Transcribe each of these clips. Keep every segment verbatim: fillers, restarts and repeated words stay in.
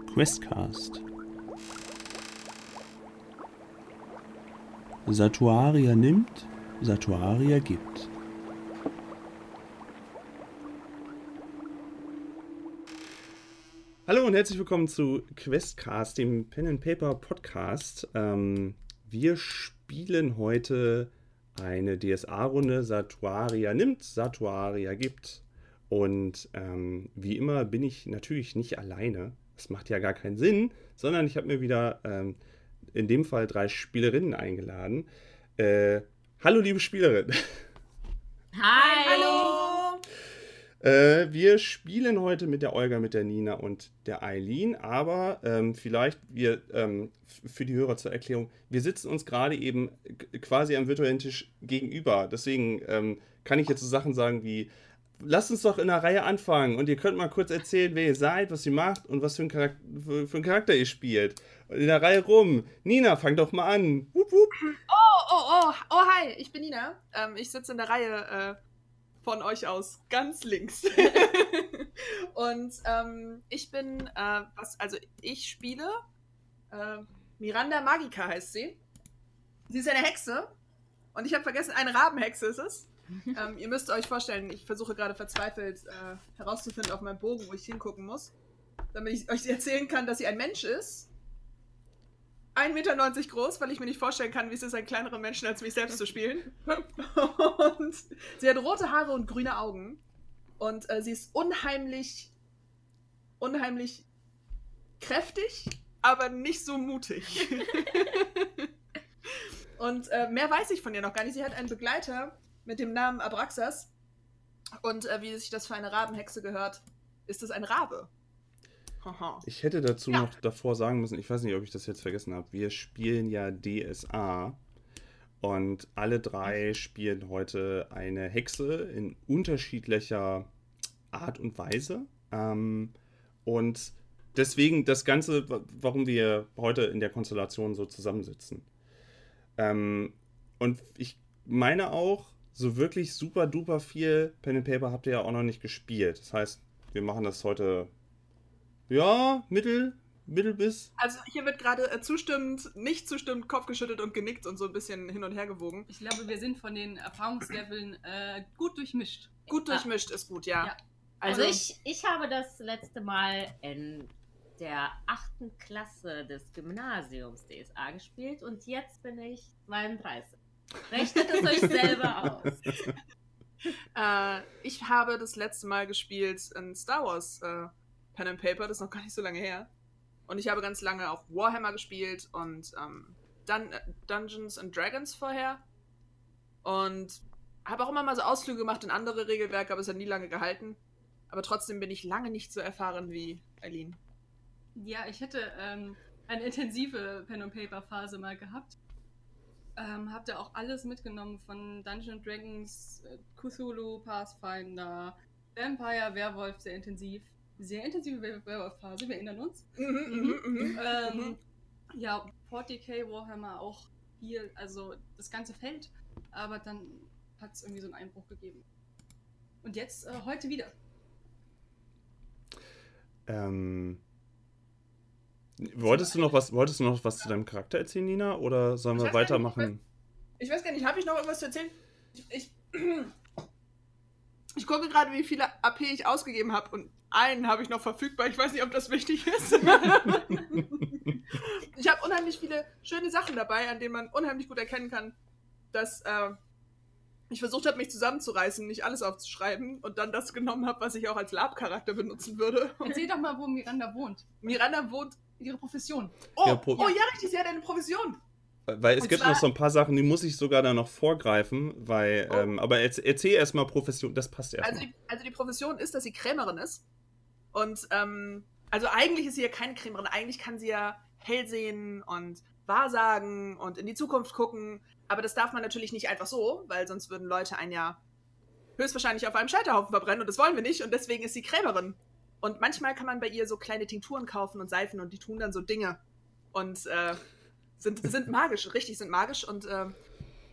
Questcast. Satuaria nimmt, Satuaria gibt. Hallo und herzlich willkommen zu Questcast, dem Pen and Paper Podcast. Ähm, wir spielen heute eine D S A-Runde. Satuaria nimmt, Satuaria gibt. Und ähm, wie immer bin ich natürlich nicht alleine. Das macht ja gar keinen Sinn, sondern ich habe mir wieder ähm, in dem Fall drei Spielerinnen eingeladen. Äh, hallo, liebe Spielerin. Hi. Hallo. Äh, wir spielen heute mit der Olga, mit der Nina und der Eileen, aber ähm, vielleicht wir ähm, f- für die Hörer zur Erklärung, wir sitzen uns gerade eben g- quasi am virtuellen Tisch gegenüber. Deswegen ähm, kann ich jetzt so Sachen sagen wie: Lasst uns doch in einer Reihe anfangen und ihr könnt mal kurz erzählen, wer ihr seid, was ihr macht und was für einen Charakter, für, für einen Charakter ihr spielt. Und in der Reihe rum. Nina, fang doch mal an. Wupp, wupp. Oh, oh, oh, oh, hi, ich bin Nina. Ähm, ich sitze in der Reihe äh, von euch aus, ganz links. Und ähm, ich bin, äh, was, also ich spiele, äh, Miranda Magica heißt sie. Sie ist eine Hexe und ich habe vergessen, eine Rabenhexe ist es. ähm, ihr müsst euch vorstellen, ich versuche gerade verzweifelt äh, herauszufinden auf meinem Bogen, wo ich hingucken muss, damit ich euch erzählen kann, dass sie ein Mensch ist. ein Meter neunzig groß, weil ich mir nicht vorstellen kann, wie es ist, einen kleineren Menschen als mich selbst zu spielen. Und sie hat rote Haare und grüne Augen. Und äh, sie ist unheimlich, unheimlich kräftig, aber nicht so mutig. Und äh, mehr weiß ich von ihr noch gar nicht. Sie hat einen Begleiter mit dem Namen Abraxas. Und äh, wie sich das für eine Rabenhexe gehört, ist es ein Rabe. Haha. Ich hätte dazu Ja. noch davor sagen müssen, ich weiß nicht, ob ich das jetzt vergessen habe, wir spielen ja D S A und alle drei spielen heute eine Hexe in unterschiedlicher Art und Weise. Ähm, und deswegen das Ganze, wa- warum wir heute in der Konstellation so zusammensitzen. Ähm, und ich meine auch, so wirklich super duper viel Pen and Paper habt ihr ja auch noch nicht gespielt. Das heißt, wir machen das heute, ja, mittel, mittel bis. Also hier wird gerade äh, zustimmend, nicht zustimmend, Kopf geschüttelt und genickt und so ein bisschen hin und her gewogen. Ich glaube, wir sind von den Erfahrungsleveln äh, gut durchmischt. Gut durchmischt ist gut, ja. Ja. Also, Also ich, ich habe das letzte Mal in der achten Klasse des Gymnasiums D S A gespielt und jetzt bin ich zweiunddreißig. Rechnet es euch selber aus. äh, ich habe das letzte Mal gespielt in Star Wars äh, Pen and Paper, das ist noch gar nicht so lange her. Und ich habe ganz lange auch Warhammer gespielt und ähm, Dun äh, Dungeons and Dragons vorher. Und habe auch immer mal so Ausflüge gemacht in andere Regelwerke, aber es hat nie lange gehalten. Aber trotzdem bin ich lange nicht so erfahren wie Eileen. Ja, ich hätte ähm, eine intensive Pen-and-Paper-Phase mal gehabt. Ähm, hab da auch alles mitgenommen von Dungeons and Dragons, äh, Cthulhu, Pathfinder, Vampire, Werwolf, sehr intensiv. Sehr intensive Wer- Werwolf-Phase, wir erinnern uns. Mhm, mhm, mhm. Ähm, Mhm. Ja, vierzig K Warhammer auch viel, also das ganze Feld. Aber dann hat es irgendwie so einen Einbruch gegeben. Und jetzt äh, heute wieder. Ähm, wolltest du noch was, wolltest du noch was zu deinem Charakter erzählen, Nina? Oder sollen Ich wir weiß gar nicht, weitermachen? Ich weiß gar nicht, habe ich noch irgendwas zu erzählen? Ich, ich, ich gucke gerade, wie viele A P ich ausgegeben habe und einen habe ich noch verfügbar. Ich weiß nicht, ob das wichtig ist. Ich habe unheimlich viele schöne Sachen dabei, an denen man unheimlich gut erkennen kann, dass äh, ich versucht habe, mich zusammenzureißen, nicht alles aufzuschreiben und dann das genommen habe, was ich auch als Lab-Charakter benutzen würde. Erzähl doch mal, wo Miranda wohnt. Miranda wohnt... Ihre Profession. Oh, Ja, Pro- oh ja, richtig, sie hat eine Profession. Weil es Und gibt zwar- noch so ein paar Sachen, die muss ich sogar da noch vorgreifen, weil, Oh. ähm, aber erz- erzähl erstmal Profession, das passt erstmal. Also die, also die Profession ist, dass sie Krämerin ist. Und, ähm, also eigentlich ist sie ja keine Krämerin. Eigentlich kann sie ja hell sehen und wahrsagen und in die Zukunft gucken. Aber das darf man natürlich nicht einfach so, weil sonst würden Leute ein ja höchstwahrscheinlich auf einem Scheiterhaufen verbrennen und das wollen wir nicht. Und deswegen ist sie Krämerin. Und manchmal kann man bei ihr so kleine Tinkturen kaufen und Seifen und die tun dann so Dinge. Und äh, sind, sind magisch, richtig, sind magisch. Und äh,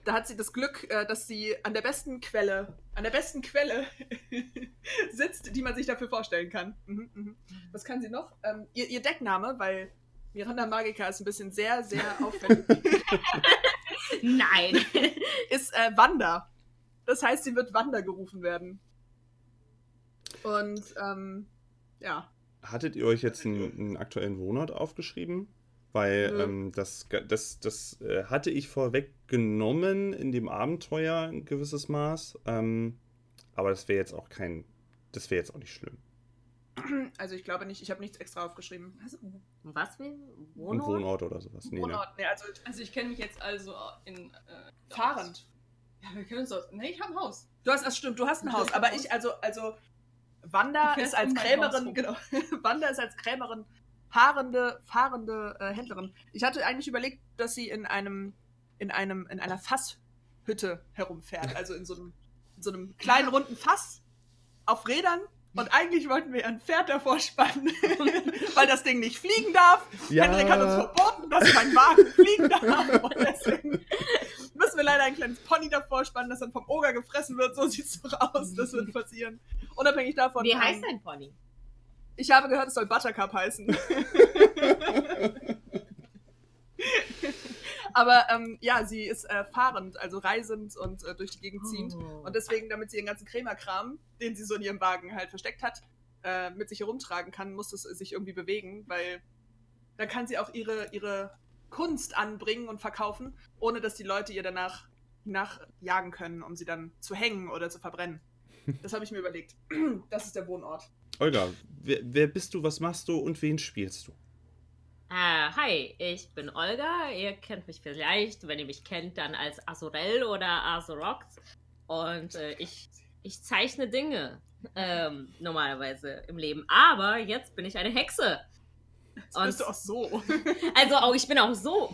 da hat sie das Glück, äh, dass sie an der besten Quelle, an der besten Quelle sitzt, die man sich dafür vorstellen kann. Mhm, mhm. Was kann sie noch? Ähm, ihr, ihr Deckname, weil Miranda Magica ist ein bisschen sehr, sehr auffällig. Nein. Ist äh, Wanda. Das heißt, sie wird Wanda gerufen werden. Und, ähm, ja. Hattet ihr euch jetzt einen, einen aktuellen Wohnort aufgeschrieben? Weil Nö. ähm, das, das, das äh, hatte ich vorweggenommen in dem Abenteuer ein gewisses Maß. Ähm, aber das wäre jetzt auch kein, das wäre jetzt auch nicht schlimm. Also ich glaube nicht, ich habe nichts extra aufgeschrieben. Also, was will? Ein Wohnort? Wohnort oder sowas. Nee, ne. Wohnort, nee, also Also ich kenne mich jetzt also in... Äh, fahrend. Ja, wir kennen uns aus... Nee, ich habe ein Haus. Du hast, das stimmt, du hast ein Ich Haus, hab aber ein Haus. ich, also, also Wanda Du fährst ist als um mein Haus Krämerin, rum. genau, Wanda ist als Krämerin fahrende, fahrende äh, Händlerin. Ich hatte eigentlich überlegt, dass sie in einem, in einem, in einer Fasshütte herumfährt, also in so einem, in so einem kleinen runden Fass auf Rädern. Und eigentlich wollten wir ein Pferd davor spannen, weil das Ding nicht fliegen darf. Ja. Henrik hat uns verboten, dass mein Wagen fliegen darf. Und deswegen müssen wir leider ein kleines Pony davor spannen, das dann vom Oger gefressen wird. So sieht's doch aus. Das wird passieren. Unabhängig davon. Wie ähm, heißt dein Pony? Ich habe gehört, es soll Buttercup heißen. Aber ähm, ja, sie ist äh, fahrend, also reisend und äh, durch die Gegend ziehend. Oh. Und deswegen, damit sie ihren ganzen Krämerkram, den sie so in ihrem Wagen halt versteckt hat, äh, mit sich herumtragen kann, muss es sich irgendwie bewegen, weil dann kann sie auch ihre, ihre Kunst anbringen und verkaufen, ohne dass die Leute ihr danach nachjagen können, um sie dann zu hängen oder zu verbrennen. Das habe ich mir überlegt. Das ist der Wohnort. Olga, wer, wer bist du, was machst du und wen spielst du? Äh, hi, ich bin Olga. Ihr kennt mich vielleicht, wenn ihr mich kennt, dann als Azurel oder Azurox. Und äh, ich, ich zeichne Dinge ähm, normalerweise im Leben. Aber jetzt bin ich eine Hexe. Jetzt bist du auch so. Also auch, ich bin auch so.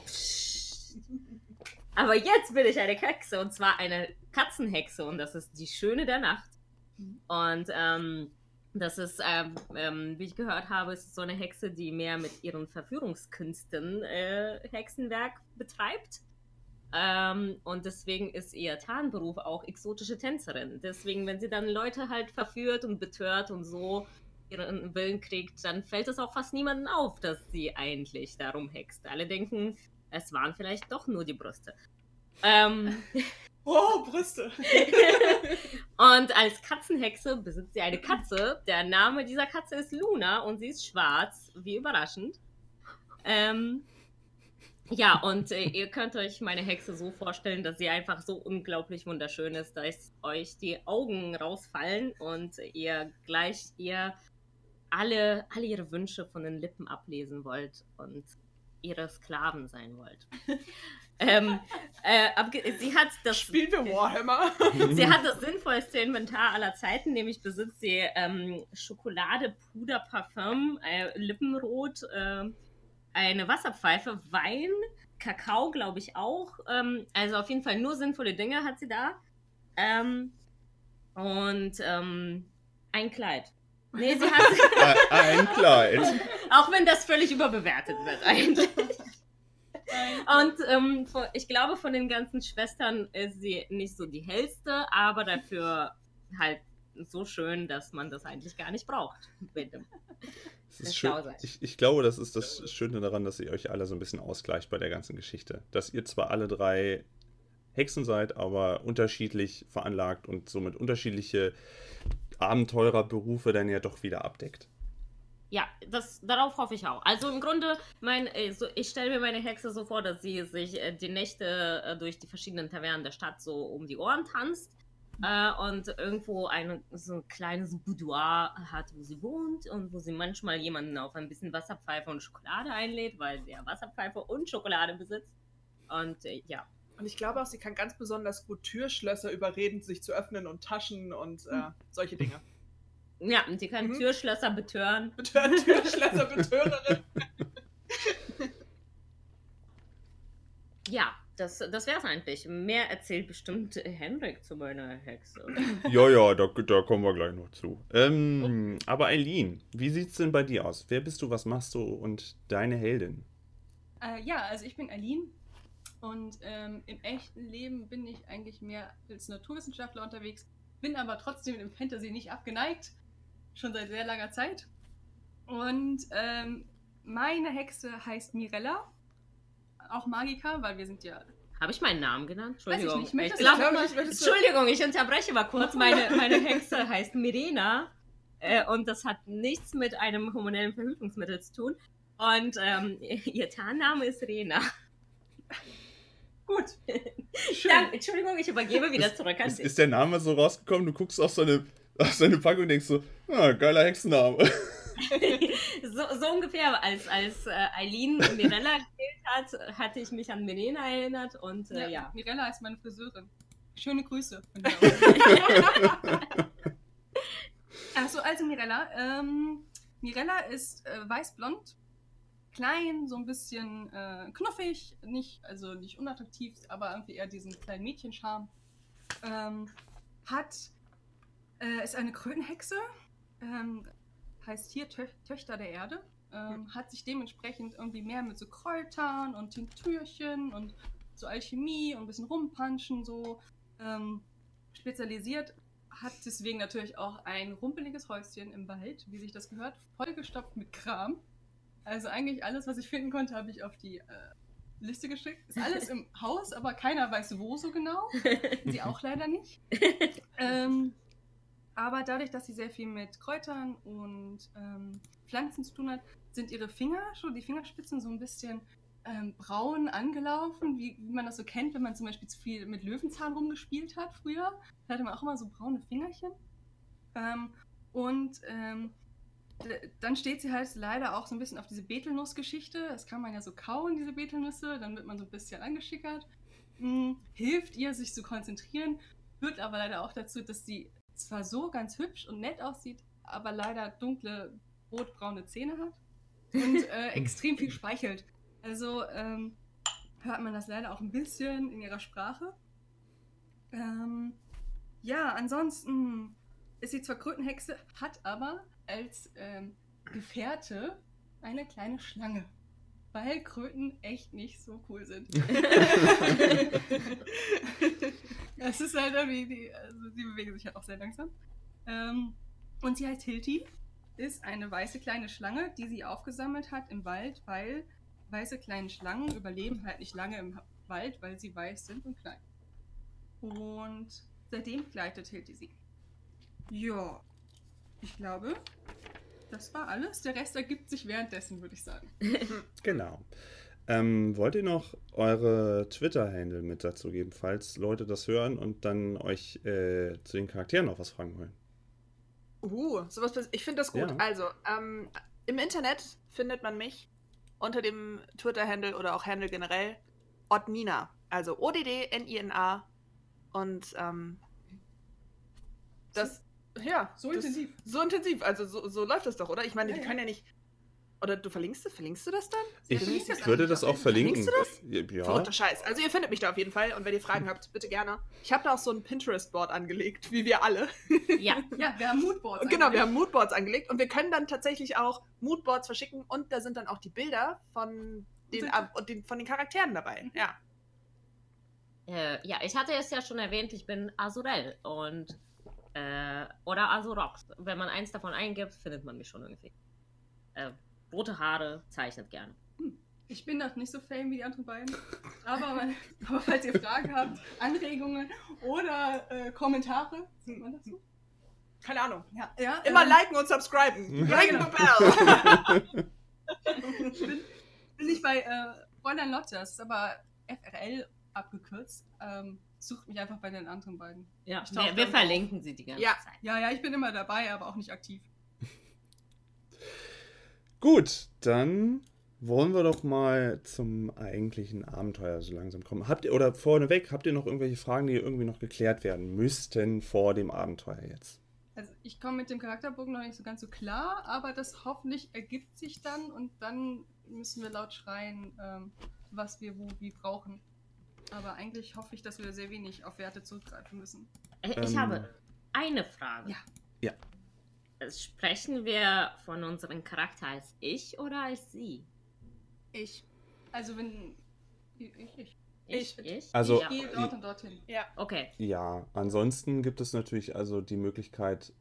Aber jetzt bin ich eine Hexe. Und zwar eine Katzenhexe. Und das ist die Schöne der Nacht. Und ähm, das ist, ähm, ähm, wie ich gehört habe, ist so eine Hexe, die mehr mit ihren Verführungskünsten äh, Hexenwerk betreibt. Ähm, und deswegen ist ihr Tarnberuf auch exotische Tänzerin. Deswegen, wenn sie dann Leute halt verführt und betört und so ihren Willen kriegt, dann fällt es auch fast niemandem auf, dass sie eigentlich darum hext. Alle denken, es waren vielleicht doch nur die Brüste. Ähm... Oh, Brüste. Und als Katzenhexe besitzt sie eine Katze. Der Name dieser Katze ist Luna und sie ist schwarz. Wie überraschend. Ähm, ja, und äh, ihr könnt euch meine Hexe so vorstellen, dass sie einfach so unglaublich wunderschön ist, dass euch die Augen rausfallen und ihr gleich ihr alle, alle ihre Wünsche von den Lippen ablesen wollt und ihre Sklaven sein wollt. ähm, äh, abge- sie hat das Spielen wir Warhammer? Sie hat das sinnvollste Inventar aller Zeiten, nämlich besitzt sie ähm, Schokolade, Puder, Parfüm, äh, Lippenrot, äh, eine Wasserpfeife, Wein, Kakao, glaube ich auch. Ähm, also auf jeden Fall nur sinnvolle Dinge hat sie da. Ähm, und ähm, ein Kleid. Nee, sie hat... Ein Kleid. Auch wenn das völlig überbewertet wird eigentlich. Und ähm, von, ich glaube, von den ganzen Schwestern ist sie nicht so die hellste, aber dafür halt so schön, dass man das eigentlich gar nicht braucht. Bitte. Es ist schön. Ich, ich glaube, das ist das Schöne daran, dass ihr euch alle so ein bisschen ausgleicht bei der ganzen Geschichte. Dass ihr zwar alle drei Hexen seid, aber unterschiedlich veranlagt und somit unterschiedliche Abenteurerberufe dann ja doch wieder abdeckt. Ja, das, darauf hoffe ich auch. Also im Grunde, mein, so, ich stelle mir meine Hexe so vor, dass sie sich äh, die Nächte äh, durch die verschiedenen Tavernen der Stadt so um die Ohren tanzt äh, und irgendwo ein, so ein kleines Boudoir hat, wo sie wohnt und wo sie manchmal jemanden auf ein bisschen Wasserpfeife und Schokolade einlädt, weil sie ja Wasserpfeife und Schokolade besitzt. Und äh, ja. Und ich glaube auch, sie kann ganz besonders gut Türschlösser überreden, sich zu öffnen und Taschen und äh, solche Dinge. Ja, und sie kann Mhm. Türschlösser betören. Betören, Türschlösser, Betörerin. Ja, das, das wär's eigentlich. Mehr erzählt bestimmt Henrik zu meiner Hexe. Ja, ja, da, da kommen wir gleich noch zu. Ähm, aber Eileen, wie sieht's denn bei dir aus? Wer bist du, was machst du und deine Heldin? Äh, ja, also ich bin Aline Und ähm, im echten Leben bin ich eigentlich mehr als Naturwissenschaftler unterwegs, bin aber trotzdem im Fantasy nicht abgeneigt, schon seit sehr langer Zeit. Und ähm, meine Hexe heißt Mirella, auch Magiker, weil wir sind ja... Habe ich meinen Namen genannt? Entschuldigung. Weiß ich nicht. Ich Möchtest glaub, du ich möchte- Entschuldigung, ich unterbreche mal kurz. Meine, meine Hexe heißt Mirena äh, und das hat nichts mit einem hormonellen Verhütungsmittel zu tun. Und ähm, ihr Tarnname ist Rena. Gut. Schön. Dank, Entschuldigung, ich übergebe wieder Ist, zurück an ist, dich. ist der Name so rausgekommen, du guckst auf so eine, auf so eine Packung und denkst so, ah, geiler Hexenname. so, so ungefähr, als, als äh, Eileen Mirella gewählt hat, hatte ich mich an Mirena erinnert und äh, Ja, ja. Mirella ist meine Friseurin. Schöne Grüße. von mir aus. Achso, also Mirella. Ähm, Mirella ist äh, weißblond, klein, so ein bisschen äh, knuffig, nicht, also nicht unattraktiv, aber irgendwie eher diesen kleinen Mädchenscharme. Ähm, hat, äh, ist eine Krötenhexe, ähm, heißt hier Tö Töchter der Erde, ähm, hat sich dementsprechend irgendwie mehr mit so Kräutern und Tinktürchen und so Alchemie und ein bisschen Rumpanschen so ähm, spezialisiert, hat deswegen natürlich auch ein rumpeliges Häuschen im Wald, wie sich das gehört, vollgestopft mit Kram. Also eigentlich alles, was ich finden konnte, habe ich auf die äh, Liste geschickt. Ist alles im Haus, aber keiner weiß wo so genau. Sie auch leider nicht. ähm, aber dadurch, dass sie sehr viel mit Kräutern und ähm, Pflanzen zu tun hat, sind ihre Finger, schon die Fingerspitzen so ein bisschen ähm, braun angelaufen, wie, wie man das so kennt, wenn man zum Beispiel zu viel mit Löwenzahn rumgespielt hat früher. Da hatte man auch immer so braune Fingerchen. Ähm, und ähm, d- dann steht sie halt leider auch so ein bisschen auf diese Betelnuss-Geschichte. Das kann man ja so kauen, diese Betelnüsse, dann wird man so ein bisschen angeschickert. Hm, hilft ihr, sich zu konzentrieren, führt aber leider auch dazu, dass sie zwar so ganz hübsch und nett aussieht, aber leider dunkle, rotbraune Zähne hat und äh, extrem viel speichelt. Also ähm, hört man das leider auch ein bisschen in ihrer Sprache. Ähm, ja, ansonsten ist sie zwar Krötenhexe, hat aber als ähm, Gefährte eine kleine Schlange, weil Kröten echt nicht so cool sind. Es ist halt irgendwie, die, also sie bewegen sich halt auch sehr langsam. Ähm, und sie heißt Hilti, ist eine weiße kleine Schlange, die sie aufgesammelt hat im Wald, weil weiße kleine Schlangen überleben halt nicht lange im Wald, weil sie weiß sind und klein. Und seitdem gleitet Hilti sie. Ja, ich glaube, das war alles. Der Rest ergibt sich währenddessen, würde ich sagen. Genau. Ähm, wollt ihr noch eure Twitter-Handle mit dazu geben, falls Leute das hören und dann euch äh, zu den Charakteren noch was fragen wollen? Uh, sowas, ich finde das gut. Ja. Also, ähm, im Internet findet man mich unter dem Twitter-Handle oder auch Handle generell Oddnina. Also O D D N I N A. Und ähm, das, ja. So das, intensiv. So intensiv, also so, so läuft das doch, oder? Ich meine, Ja, die ja. können ja nicht. Oder du verlinkst es? Verlinkst du das dann? Ich verlinkt das würde eigentlich das auch. auch verlinken. Verlinkst Ja. Verrückter Scheiß. Also ihr findet mich da auf jeden Fall und wenn ihr Fragen habt, bitte gerne. Ich habe da auch so ein Pinterest-Board angelegt, wie wir alle. Ja, Ja, wir haben Moodboards. Und genau, eigentlich. wir haben Moodboards angelegt und wir können dann tatsächlich auch Moodboards verschicken und da sind dann auch die Bilder von den, Sind- Ab- und den, von den Charakteren dabei. Ja. äh, ja, ich hatte es ja schon erwähnt, ich bin Azurel und äh, oder Azurox. Wenn man eins davon eingibt, findet man mich schon irgendwie. Äh, rote Haare, zeichnet gerne. Ich bin noch nicht so fame wie die anderen beiden. Aber, aber falls ihr Fragen habt, Anregungen oder äh, Kommentare, sieht man das so? Keine Ahnung. Ja, ja. Immer ähm, liken und subscriben. Ja, Ring genau. the bell. bin, bin ich bei äh, Fräulein Lotte, das ist aber F R L abgekürzt. Ähm, sucht mich einfach bei den anderen beiden. Ja, Ich tauche wir, wir dann verlinken sie die ganze Ja. Zeit. Ja, ja, ich bin immer dabei, aber auch nicht aktiv. Gut, dann wollen wir doch mal zum eigentlichen Abenteuer so langsam kommen. Habt ihr, oder vorneweg, habt ihr noch irgendwelche Fragen, die irgendwie noch geklärt werden müssten vor dem Abenteuer jetzt? Also ich komme mit dem Charakterbogen noch nicht so ganz so klar, aber das hoffentlich ergibt sich dann und dann müssen wir laut schreien, ähm, was wir wo wie brauchen. Aber eigentlich hoffe ich, dass wir sehr wenig auf Werte zurückgreifen müssen. Äh, Ich Ähm, habe eine Frage. Ja. Ja. Sprechen wir von unserem Charakter als ich oder als sie? Ich. Also wenn... Ich, ich. Ich, Ich- ich? Also- Ich gehe dort und dorthin. Ja. Okay. Ja, ansonsten gibt es natürlich also die Möglichkeit,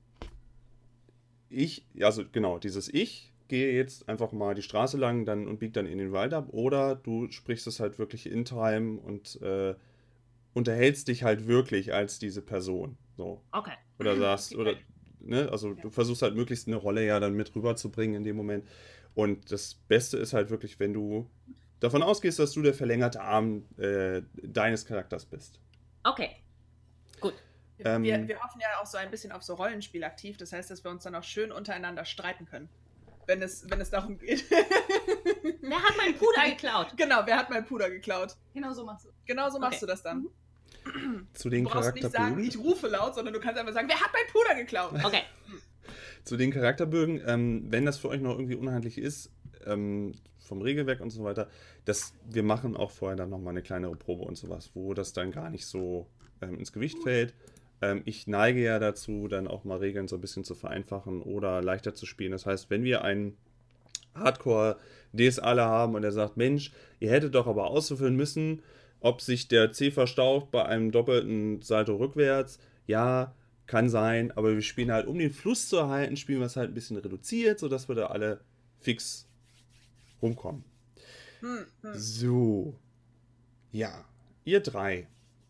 ich, also genau, dieses Ich gehe jetzt einfach mal die Straße lang dann und biege dann in den Wald ab, oder du sprichst es halt wirklich in Time und äh, unterhältst dich halt wirklich als diese Person. So. Okay. Oder sagst, Okay. oder, ne, also du versuchst halt möglichst eine Rolle ja dann mit rüberzubringen in dem Moment. Und das Beste ist halt wirklich, wenn du davon ausgehst, dass du der verlängerte Arm äh, deines Charakters bist. Okay. Gut. Ähm, wir, wir hoffen ja auch so ein bisschen auf so Rollenspiel aktiv. Das heißt, dass wir uns dann auch schön untereinander streiten können. Wenn es, wenn es darum geht. Wer hat meinen Puder geklaut? Genau, wer hat mein Puder geklaut? Genau so machst du. Genau so machst Okay. du das dann. Zu Du den brauchst nicht sagen, Charakterbögen. ich rufe laut, sondern du kannst einfach sagen, wer hat mein Puder geklaut? Okay. Zu den Charakterbögen, ähm, wenn das für euch noch irgendwie unhandlich ist, ähm, vom Regelwerk und so weiter, das, wir machen auch vorher dann nochmal eine kleinere Probe und sowas, wo das dann gar nicht so ähm, ins Gewicht fällt. Ähm, ich neige ja dazu, dann auch mal Regeln so ein bisschen zu vereinfachen oder leichter zu spielen. Das heißt, wenn wir einen Hardcore-DSAler haben und er sagt, Mensch, ihr hättet doch aber auszufüllen müssen, ob sich der C verstaucht bei einem doppelten Salto rückwärts. Ja, kann sein, aber wir spielen halt, um den Fluss zu erhalten, spielen wir es halt ein bisschen reduziert, sodass wir da alle fix rumkommen. Hm, hm. So. Ja, ihr drei.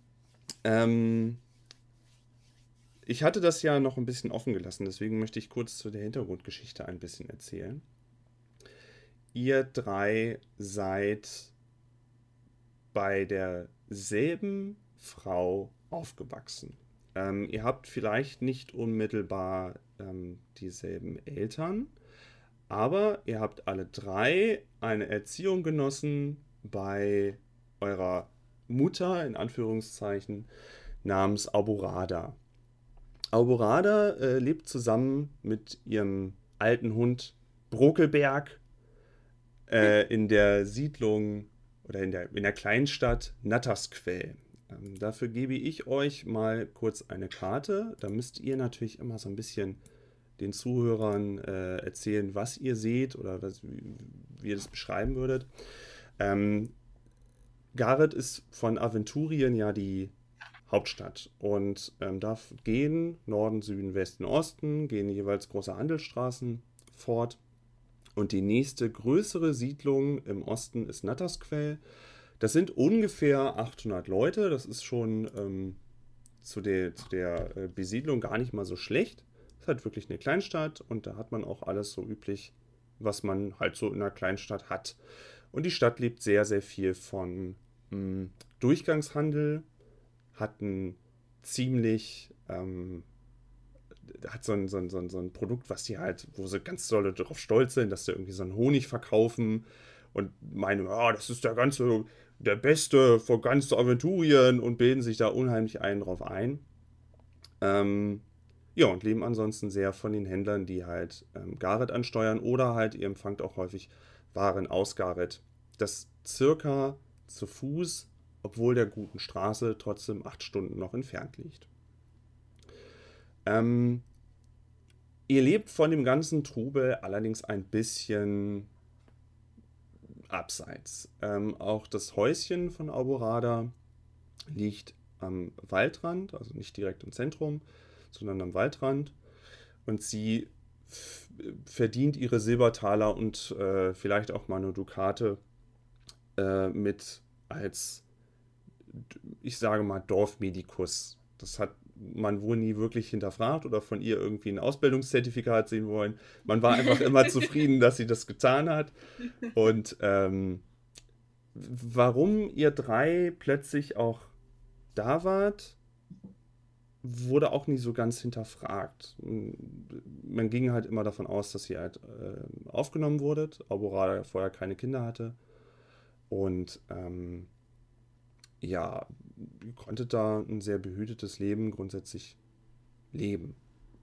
Ähm, ich hatte das ja noch ein bisschen offen gelassen, deswegen möchte ich kurz zu der Hintergrundgeschichte ein bisschen erzählen. Ihr drei seid bei derselben Frau aufgewachsen. Ähm, ihr habt vielleicht nicht unmittelbar ähm, dieselben Eltern, aber ihr habt alle drei eine Erziehung genossen bei eurer Mutter, in Anführungszeichen, namens Alborada. Alborada äh, lebt zusammen mit ihrem alten Hund Brokelberg äh, in der Siedlung oder in der, in der Kleinstadt Nattersquell. Ähm, dafür gebe ich euch mal kurz eine Karte. Da müsst ihr natürlich immer so ein bisschen den Zuhörern äh, erzählen, was ihr seht oder was, wie, wie ihr das beschreiben würdet. Ähm, Gareth ist von Aventurien ja die Hauptstadt und ähm, da gehen Norden, Süden, Westen, Osten, gehen jeweils große Handelsstraßen fort. Und die nächste größere Siedlung im Osten ist Nattersquell. Das sind ungefähr achthundert Leute. Das ist schon ähm, zu der, zu der äh, Besiedlung gar nicht mal so schlecht. Ist halt wirklich eine Kleinstadt und da hat man auch alles so üblich, was man halt so in einer Kleinstadt hat. Und die Stadt lebt sehr, sehr viel von mh, Durchgangshandel, hat ein ziemlich, ähm, hat so ein, so, ein, so, ein, so ein Produkt, was die halt, wo sie ganz doll darauf stolz sind, dass sie irgendwie so einen Honig verkaufen und meinen, oh, das ist der ganze, der Beste von ganz Aventurien und bilden sich da unheimlich einen drauf ein. Ähm, ja, und leben ansonsten sehr von den Händlern, die halt ähm, Gareth ansteuern oder halt, ihr empfangt auch häufig Waren aus Gareth. Das circa zu Fuß, obwohl der guten Straße trotzdem acht Stunden noch entfernt liegt. Ähm, ihr lebt von dem ganzen Trubel allerdings ein bisschen abseits. Ähm, auch das Häuschen von Alborada liegt am Waldrand, also nicht direkt im Zentrum, sondern am Waldrand. Und sie f- verdient ihre Silbertaler und äh, vielleicht auch mal eine Dukate äh, mit als, ich sage mal, Dorfmedikus. Das hat man wohl nie wirklich hinterfragt oder von ihr irgendwie ein Ausbildungszertifikat sehen wollen. Man war einfach immer zufrieden, dass sie das getan hat. Und ähm, warum ihr drei plötzlich auch da wart, wurde auch nie so ganz hinterfragt. Man ging halt immer davon aus, dass ihr halt äh, aufgenommen wurdet, Alborada vorher keine Kinder hatte. Und ähm, ja, ihr konntet da ein sehr behütetes Leben grundsätzlich leben.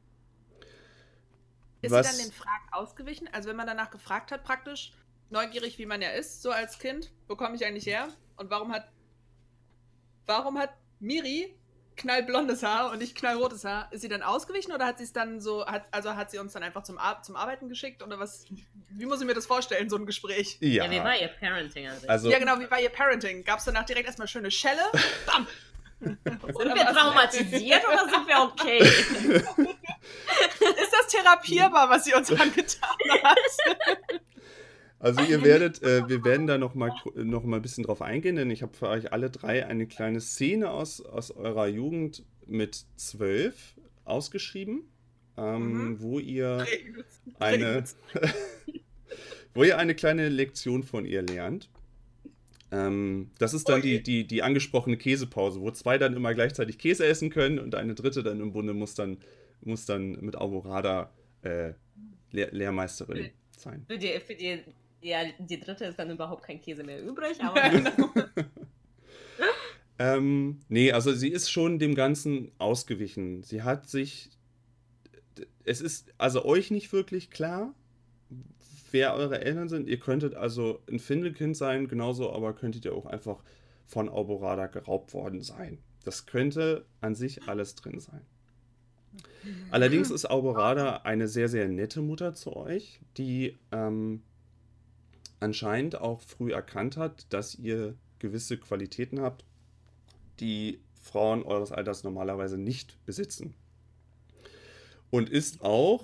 Ist Was- sie dann den Fragen ausgewichen? Also wenn man danach gefragt hat, praktisch, neugierig wie man ja ist, so als Kind, wo komme ich eigentlich her? Und warum hat warum hat Miri knallblondes Haar und ich knallrotes Haar. Ist sie dann ausgewichen oder hat sie es dann so, hat, also hat sie uns dann einfach zum, Ar zum Arbeiten geschickt oder was? Wie muss ich mir das vorstellen, so ein Gespräch? Ja, Ja, wie war ihr Parenting an sich? also Ja, genau, wie war ihr Parenting? Gab es danach direkt erstmal schöne Schelle? Bam! Sind wir traumatisiert oder sind wir okay? Ist das therapierbar, was sie uns angetan hat? Also ihr werdet, äh, wir werden da noch mal, noch mal ein bisschen drauf eingehen, denn ich habe für euch alle drei eine kleine Szene aus, aus eurer Jugend mit zwölf ausgeschrieben, ähm, Mhm. wo ihr Regnet's. eine, Regnet's. wo ihr eine kleine Lektion von ihr lernt. Ähm, das ist dann Oh je. die, die, die angesprochene Käsepause, wo zwei dann immer gleichzeitig Käse essen können und eine dritte dann im Bunde muss dann, muss dann mit Alborada äh, Lehr Lehrmeisterin sein. Für die, für die, ja, die dritte ist dann überhaupt kein Käse mehr übrig, aber Genau. Ähm, nee, also sie ist schon dem Ganzen ausgewichen. Sie hat sich. Es ist also euch nicht wirklich klar, wer eure Eltern sind. Ihr könntet also ein Findelkind sein, genauso aber könntet ihr auch einfach von Alborada geraubt worden sein. Das könnte an sich alles drin sein. Allerdings ist Alborada eine sehr, sehr nette Mutter zu euch, die ähm, anscheinend auch früh erkannt hat, dass ihr gewisse Qualitäten habt, die Frauen eures Alters normalerweise nicht besitzen. Und ist auch,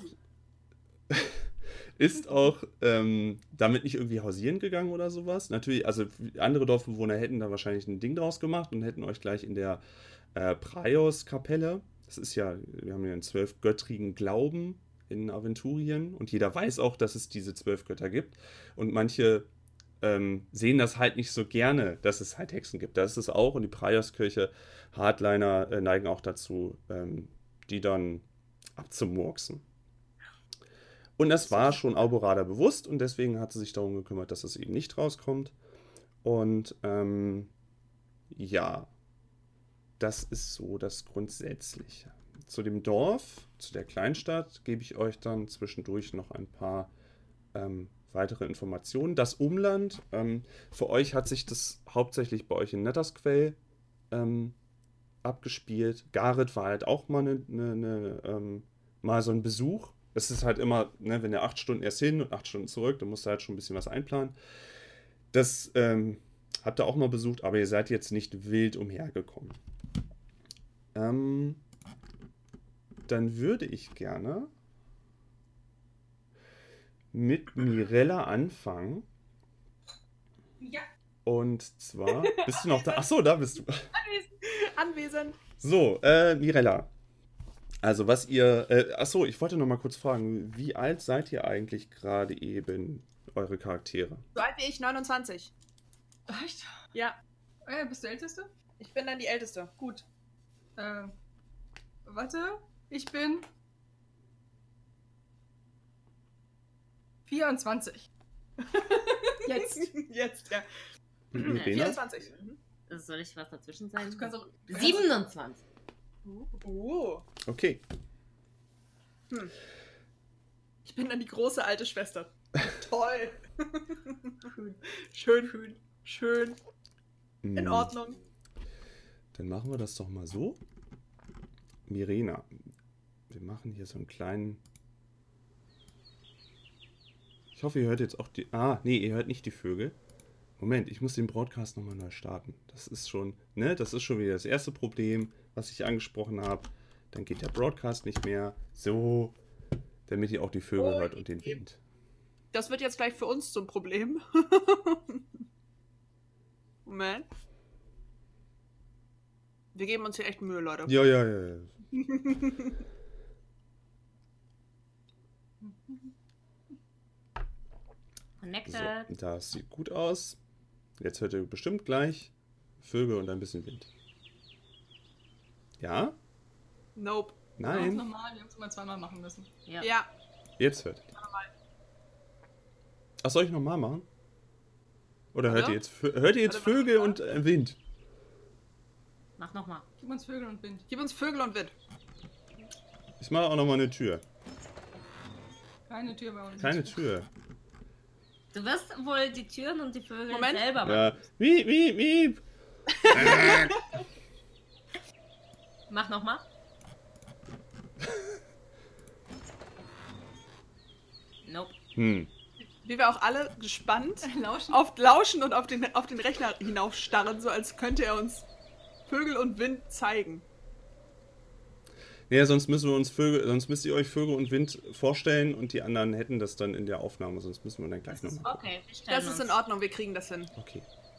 ist auch ähm, damit nicht irgendwie hausieren gegangen oder sowas. Natürlich, also andere Dorfbewohner hätten da wahrscheinlich ein Ding draus gemacht und hätten euch gleich in der äh, Praios-Kapelle, das ist ja, wir haben ja einen zwölfgöttrigen Glauben in Aventurien und jeder weiß auch, dass es diese zwölf Götter gibt. Und manche ähm, sehen das halt nicht so gerne, dass es halt Hexen gibt. Das ist es auch und die Praios-Kirche, Hardliner äh, neigen auch dazu, ähm, die dann abzumurksen. Und das war schon Alborada bewusst und deswegen hat sie sich darum gekümmert, dass es eben nicht rauskommt. Und ähm, ja, das ist so das Grundsätzliche. Zu dem Dorf, zu der Kleinstadt, gebe ich euch dann zwischendurch noch ein paar ähm, weitere Informationen. Das Umland, ähm, für euch hat sich das hauptsächlich bei euch in Nettersquell ähm, abgespielt. Gareth war halt auch mal, eine, eine, eine, ähm, mal so ein Besuch. Es ist halt immer, ne, wenn ihr acht Stunden erst hin und acht Stunden zurück, dann musst du halt schon ein bisschen was einplanen. Das ähm, habt ihr auch mal besucht, aber ihr seid jetzt nicht wild umhergekommen. Ähm, dann würde ich gerne mit Mirella anfangen. Ja, Und zwar, bist du noch da? Achso, da bist du. Anwesend. So, äh, Mirella. Also was ihr, äh, achso, ich wollte noch mal kurz fragen, wie alt seid ihr eigentlich gerade eben, eure Charaktere? So alt wie ich, neunundzwanzig. echt? Ja, Äh, bist du Älteste? ich bin dann die Älteste. Gut. Äh, warte, ich bin vierundzwanzig. Jetzt. Jetzt, ja. Mirena? vierundzwanzig. Mhm. soll ich was dazwischen sein? Du kannst auch. siebenundzwanzig. Oh. Okay. Ich bin dann die große alte Schwester. Toll. Schön, schön, schön. In Hm, Ordnung. Dann machen wir das doch mal so. Mirena, wir machen hier so einen kleinen... Ich hoffe, ihr hört jetzt auch die... Ah, nee, ihr hört nicht die Vögel. Moment, ich muss den Broadcast nochmal neu starten. Das ist schon, ne, das ist schon wieder das erste Problem, was ich angesprochen habe. Dann geht der Broadcast nicht mehr. So, damit ihr auch die Vögel Oh, hört und den je. Wind. Das wird jetzt gleich für uns zum Problem. Moment. Wir geben uns hier echt Mühe, Leute. Ja, ja, ja, ja. Connected. So, das sieht gut aus. Jetzt hört ihr bestimmt gleich Vögel und ein bisschen Wind. Ja? Nope. Nein. Nein? Normal, wir haben es immer zweimal machen müssen. Ja. Ja. Jetzt hört ihr. Ach, soll ich nochmal machen? Oder hört Oder? ihr jetzt, Vö- hört ihr jetzt Warte, warte, Vögel warte. und äh, Wind? Mach nochmal. Gib uns Vögel und Wind. Gib uns Vögel und Wind. Ich mache auch nochmal eine Tür. Keine Tür bei uns. Keine Tür. Du wirst wohl die Türen und die Vögel Moment. selber machen. Ja. Miep, miep, miep. Mach nochmal. Nope. Hm. Wie wir auch alle gespannt Lauschen. auf Lauschen und auf den, auf den Rechner hinaufstarren, so als könnte er uns Vögel und Wind zeigen. Ja, sonst müssen wir uns Vögel, sonst müsst ihr euch Vögel und Wind vorstellen und die anderen hätten das dann in der Aufnahme, sonst müssen wir dann gleich nochmal. Okay, wir stellen Das ist uns. in Ordnung, wir kriegen das hin. Okay.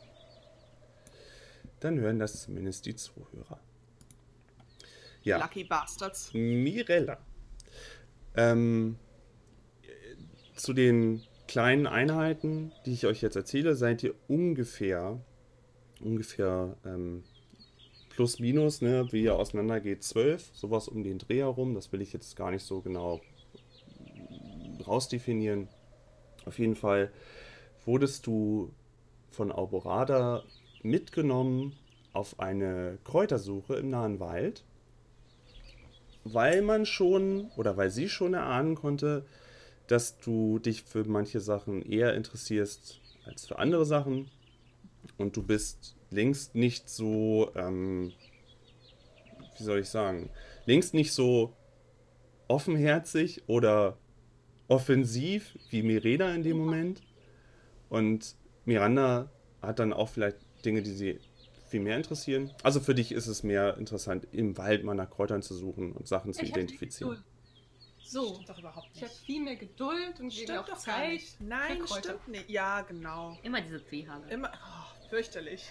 Dann hören das zumindest die Zuhörer. Ja, Lucky Bastards. Mirella. Ähm, zu den kleinen Einheiten, die ich euch jetzt erzähle, seid ihr ungefähr, ungefähr ähm, plus minus, ne, wie ihr auseinander geht, zwölf, sowas um den Dreh herum. Das will ich jetzt gar nicht so genau rausdefinieren. Auf jeden Fall wurdest du von Alborada mitgenommen auf eine Kräutersuche im nahen Wald, weil man schon, oder weil sie schon erahnen konnte, dass du dich für manche Sachen eher interessierst als für andere Sachen. Und du bist längst nicht so, ähm, wie soll ich sagen, längst nicht so offenherzig oder offensiv wie Mirena in dem Moment. Und Miranda hat dann auch vielleicht Dinge, die sie viel mehr interessieren. Also für dich ist es mehr interessant, im Wald mal nach Kräutern zu suchen und Sachen zu Ich hab identifizieren. Geduld. So, Stimmt doch überhaupt ich habe nicht. viel mehr Geduld und gebe Stimmt auch doch gar Zeit. nicht. Nein, für Kräuter. stimmt nicht. Ja, genau. Immer diese Viehhagel. Immer. Oh, fürchterlich.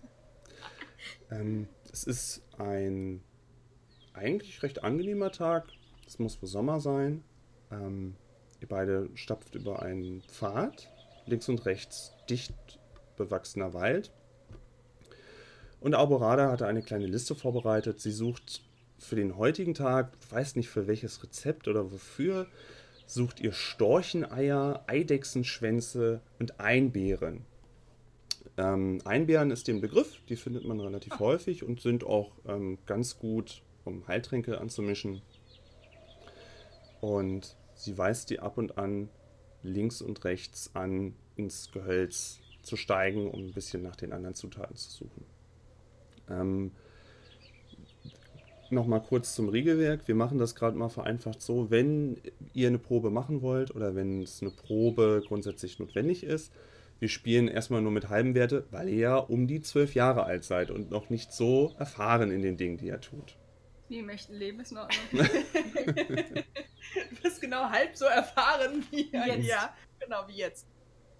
Ähm, es ist ein eigentlich recht angenehmer Tag. Es muss wohl Sommer sein. Ähm, ihr beide stapft über einen Pfad. Links und rechts dicht bewachsener Wald. Und Alborada hatte eine kleine Liste vorbereitet. Sie sucht für den heutigen Tag, weiß nicht für welches Rezept oder wofür, sucht ihr Storcheneier, Eidechsenschwänze und Einbeeren. Ähm, Einbeeren ist den Begriff, die findet man relativ Ah. häufig und sind auch ähm, ganz gut, um Heiltränke anzumischen. Und sie weist die ab und an links und rechts an, ins Gehölz zu steigen, um ein bisschen nach den anderen Zutaten zu suchen. Ähm, Nochmal kurz zum Regelwerk. Wir machen das gerade mal vereinfacht so, wenn ihr eine Probe machen wollt oder wenn es eine Probe grundsätzlich notwendig ist. Wir spielen erstmal nur mit halben Werte, weil ihr ja um die zwölf Jahre alt seid und noch nicht so erfahren in den Dingen, die ihr tut. Wie im echten Leben ist in Ordnung. Du bist genau halb so erfahren wie Jetzt. Ja, genau wie jetzt.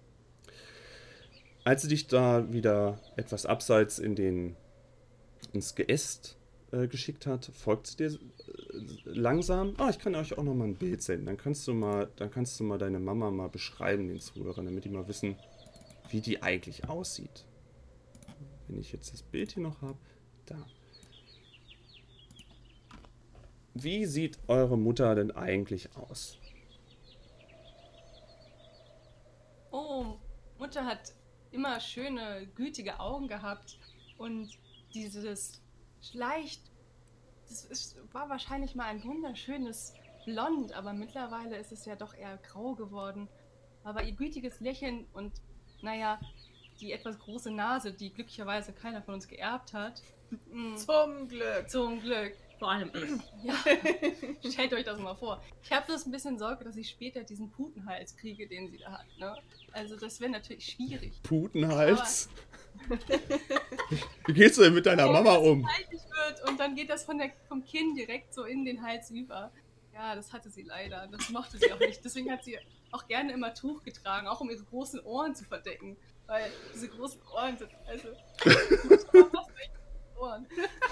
Als du dich da wieder etwas abseits in den, ins Geäst äh, geschickt hat, folgt sie dir äh, langsam. Ah, ich kann euch auch noch mal ein Bild senden. Dann kannst du mal, dann kannst du mal deine Mama mal beschreiben, den Zuhörern, damit die mal wissen, wie die eigentlich aussieht. Wenn ich jetzt das Bild hier noch habe, da. Wie sieht eure Mutter denn eigentlich aus? Oh, Mutter hat immer schöne, gütige Augen gehabt und dieses leicht, das ist, war wahrscheinlich mal ein wunderschönes Blond, aber mittlerweile ist es ja doch eher grau geworden. Aber ihr gütiges Lächeln und, naja, die etwas große Nase, die glücklicherweise keiner von uns geerbt hat. Mm, Zum Glück. Zum Glück. Vor allem ich. Ja, stellt euch das mal vor. Ich habe bloß ein bisschen Sorge, dass ich später diesen Putenhals kriege, den sie da hat. Ne? Also das wäre natürlich schwierig. Putenhals? Wie gehst du denn mit deiner Ja, Mama dass sie um? faltig wird und dann geht das von der, vom Kinn direkt so in den Hals über. Ja, das hatte sie leider. Das mochte sie auch nicht. Deswegen hat sie auch gerne immer Tuch getragen, auch um ihre großen Ohren zu verdecken. Weil diese großen Ohren sind, also... Ohren.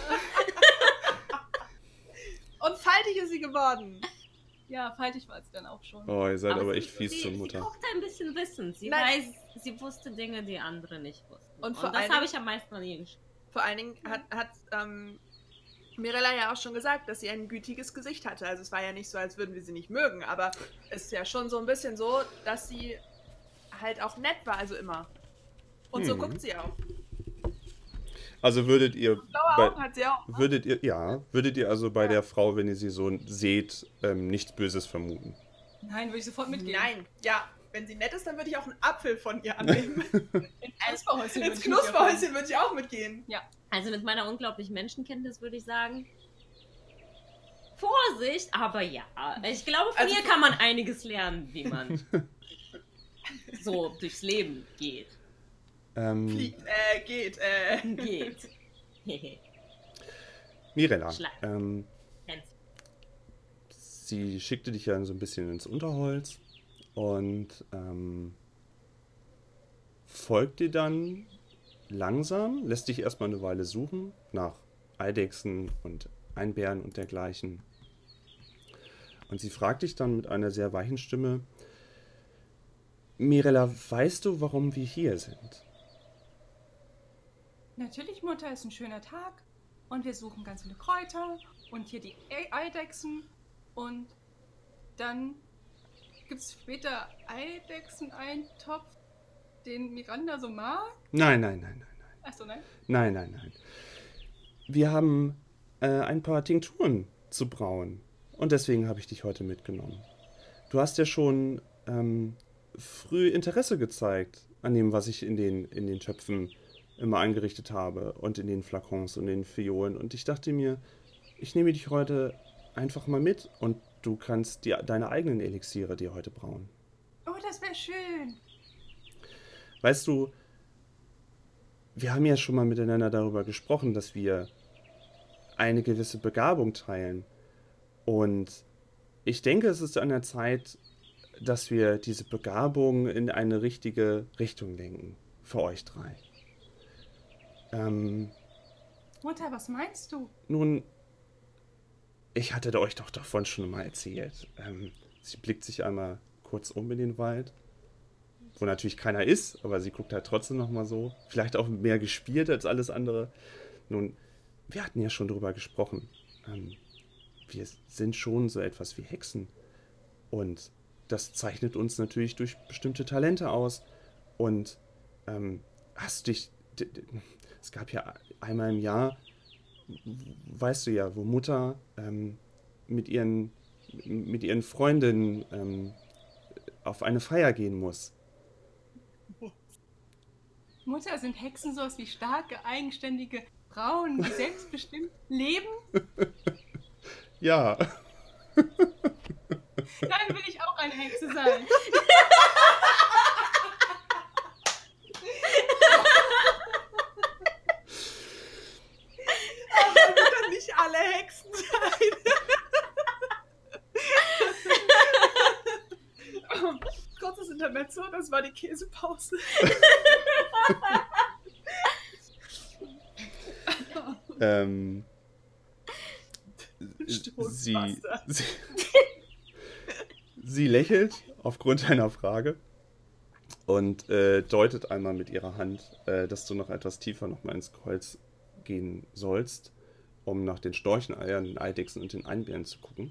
Und faltig ist sie geworden. Ja, faltig war sie dann auch schon. Oh, ihr seid aber, sie- echt fies sie, zur Sie Mutter. guckt ein bisschen Wissen. Sie Nein. weiß, sie wusste Dinge, die andere nicht wussten. Und Und, vor das allen habe ich am meisten an ihr geschrieben. Vor allen Dingen hat, hat ähm, Mirella ja auch schon gesagt, dass sie ein gütiges Gesicht hatte. Also es war ja nicht so, als würden wir sie nicht mögen, aber es ist ja schon so ein bisschen so, dass sie halt auch nett war, also immer. Und so Mhm. guckt sie auch. Also würdet ihr, Blaue bei, Augen hat sie auch. Ne? würdet ihr, ja, würdet ihr also bei Ja. der Frau, wenn ihr sie so seht, ähm, nichts Böses vermuten? Nein, würde ich sofort mitgehen. Nein, ja. Wenn sie nett ist, dann würde ich auch einen Apfel von ihr annehmen. Ins Knusperhäuschen. würde Ins ich mitgehen. Knusperhäuschen würde ich auch mitgehen. Also mit meiner unglaublichen Menschenkenntnis würde ich sagen, Vorsicht, aber ja. Ich glaube, von Also- ihr kann man einiges lernen, wie man so durchs Leben geht. Ähm, Fliegt, äh, geht, äh. Geht. Mirella, Schlag. ähm, Kennst sie schickte dich ja so ein bisschen ins Unterholz und ähm, folgt dir dann langsam, lässt dich erstmal eine Weile suchen nach Eidechsen und Einbären und dergleichen. Und sie fragt dich dann mit einer sehr weichen Stimme: Mirella, weißt du, warum wir hier sind? Natürlich, Mutter, ist ein schöner Tag und wir suchen ganz viele Kräuter und hier die E- Eidechsen und dann gibt es später Eidechsen-Eintopf, den Miranda so mag. Nein, nein, nein, nein, nein. Achso, nein. Nein, nein, nein. Wir haben äh, ein paar Tinkturen zu brauen. Und deswegen habe ich dich heute mitgenommen. Du hast ja schon ähm, früh Interesse gezeigt an dem, was ich in den, in den Töpfen immer angerichtet habe und in den Flakons und den Fiolen. Und ich dachte mir, ich nehme dich heute einfach mal mit und du kannst dir deine eigenen Elixiere dir heute brauen. Oh, das wäre schön. Weißt du, wir haben ja schon mal miteinander darüber gesprochen, dass wir eine gewisse Begabung teilen. Und ich denke, es ist an der Zeit, dass wir diese Begabung in eine richtige Richtung lenken. Für euch drei. Ähm, Mutter, was meinst du? nun, ich hatte euch doch davon schon mal erzählt. Ähm, sie blickt sich einmal kurz um in den Wald, wo natürlich keiner ist, aber sie guckt halt trotzdem noch mal so. Vielleicht auch mehr gespielt als alles andere. Nun, wir hatten ja schon drüber gesprochen. Ähm, wir sind schon so etwas wie Hexen. Und das zeichnet uns natürlich durch bestimmte Talente aus. Und ähm, hast du dich... d- d- Es gab ja einmal im Jahr, weißt du ja, wo Mutter ähm, mit ihren mit ihren Freundinnen ähm, auf eine Feier gehen muss. Mutter, sind Hexen sowas wie starke, eigenständige Frauen, die selbstbestimmt leben? Ja. Dann will ich auch eine Hexe sein. Dann nicht alle Hexen sein. Kurzes Intermezzo, das war die Käsepause. ähm, sie, Stoßbuster. sie, sie lächelt aufgrund deiner Frage und äh, deutet einmal mit ihrer Hand, äh, dass du noch etwas tiefer noch mal ins Kreuz gehen sollst, um nach den Storcheneiern, den Eidechsen und den Einbären zu gucken.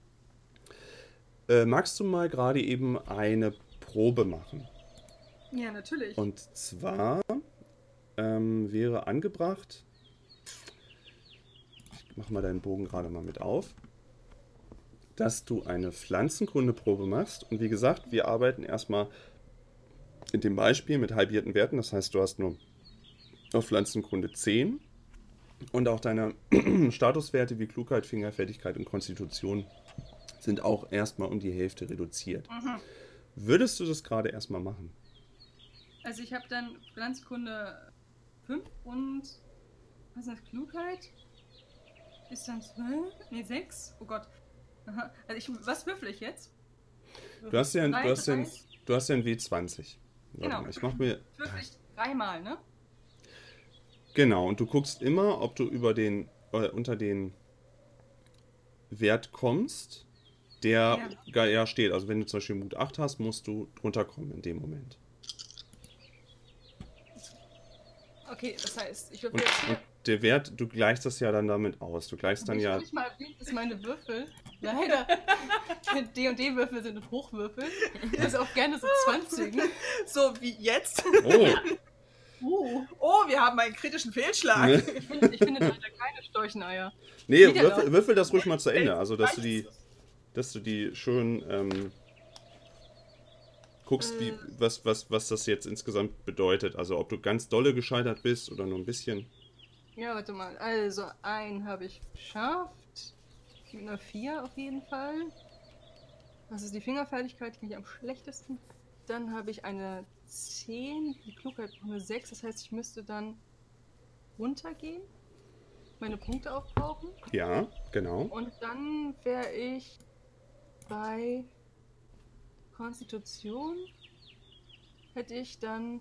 Äh, magst du mal gerade eben eine Probe machen? Ja, natürlich. Und zwar ähm, wäre angebracht, ich mach mal deinen Bogen gerade mal mit auf, dass du eine Pflanzenkundeprobe machst. Und wie gesagt, wir arbeiten erstmal in dem Beispiel mit halbierten Werten. Das heißt, du hast nur auf Pflanzenkunde zehn. Und auch deine Statuswerte wie Klugheit, Fingerfertigkeit und Konstitution sind auch erstmal um die Hälfte reduziert. Mhm. Würdest du das gerade erstmal machen? Also ich habe dann Pflanzenkunde fünf und was ist das, Klugheit? Ist dann zwölf? Nee, sechs? Oh Gott. Aha. Also ich, was würfel ich jetzt? Du hast ja, ein- Drei, du hast ja, ein- drei? du hast ja ein W zwanzig. Warte Genau. mal, ich mach mir... Würfel ich dreimal, ne? Genau, und du guckst immer, ob du über den, äh, unter den Wert kommst, der ja. ja steht. Also wenn du zum Beispiel Mut acht hast, musst du drunter kommen in dem Moment. Okay, das heißt, ich Und, würfel jetzt hier. und der Wert, du gleichst das ja dann damit aus. Du gleichst dann ich ja... nicht mal erwähnt, dass meine Würfel leider D und D-Würfel sind und Hochwürfel. Also auch gerne so zwanzig. So wie jetzt. Oh, Uh, Oh, wir haben einen kritischen Fehlschlag. ne? ich finde ich finde leider keine Storcheneier. Nee, Wieder würfel, laut. würfel das ruhig mal zu Ende. Also, dass du die, dass du die schön ähm, guckst, wie, was, was, was das jetzt insgesamt bedeutet. Also, ob du ganz dolle gescheitert bist oder nur ein bisschen. Ja, warte mal. Also, einen habe ich geschafft. die mit einer vier auf jeden Fall. Das ist die Fingerfertigkeit, die kann ich am schlechtesten. Dann habe ich eine zehn, die Klugheit eine sechs, das heißt, ich müsste dann runtergehen, meine Punkte aufbrauchen. Ja, genau. Und dann wäre ich bei Konstitution, hätte ich dann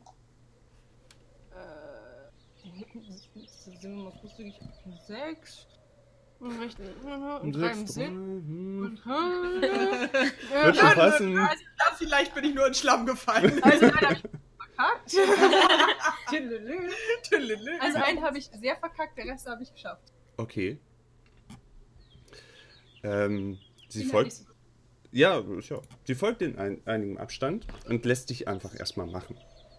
äh, sind wir mal großzügig, sechs und recht und drei im Sinn. Wird schon passen. Also, da vielleicht bin ich nur in Schlamm gefallen. Also einen habe ich verkackt. Also einen habe ich sehr verkackt, der Rest habe ich geschafft. Okay. Ähm, sie Bin folgt. halt nicht so- Ja, ja, sie folgt in ein, einigem Abstand und lässt dich einfach erstmal machen.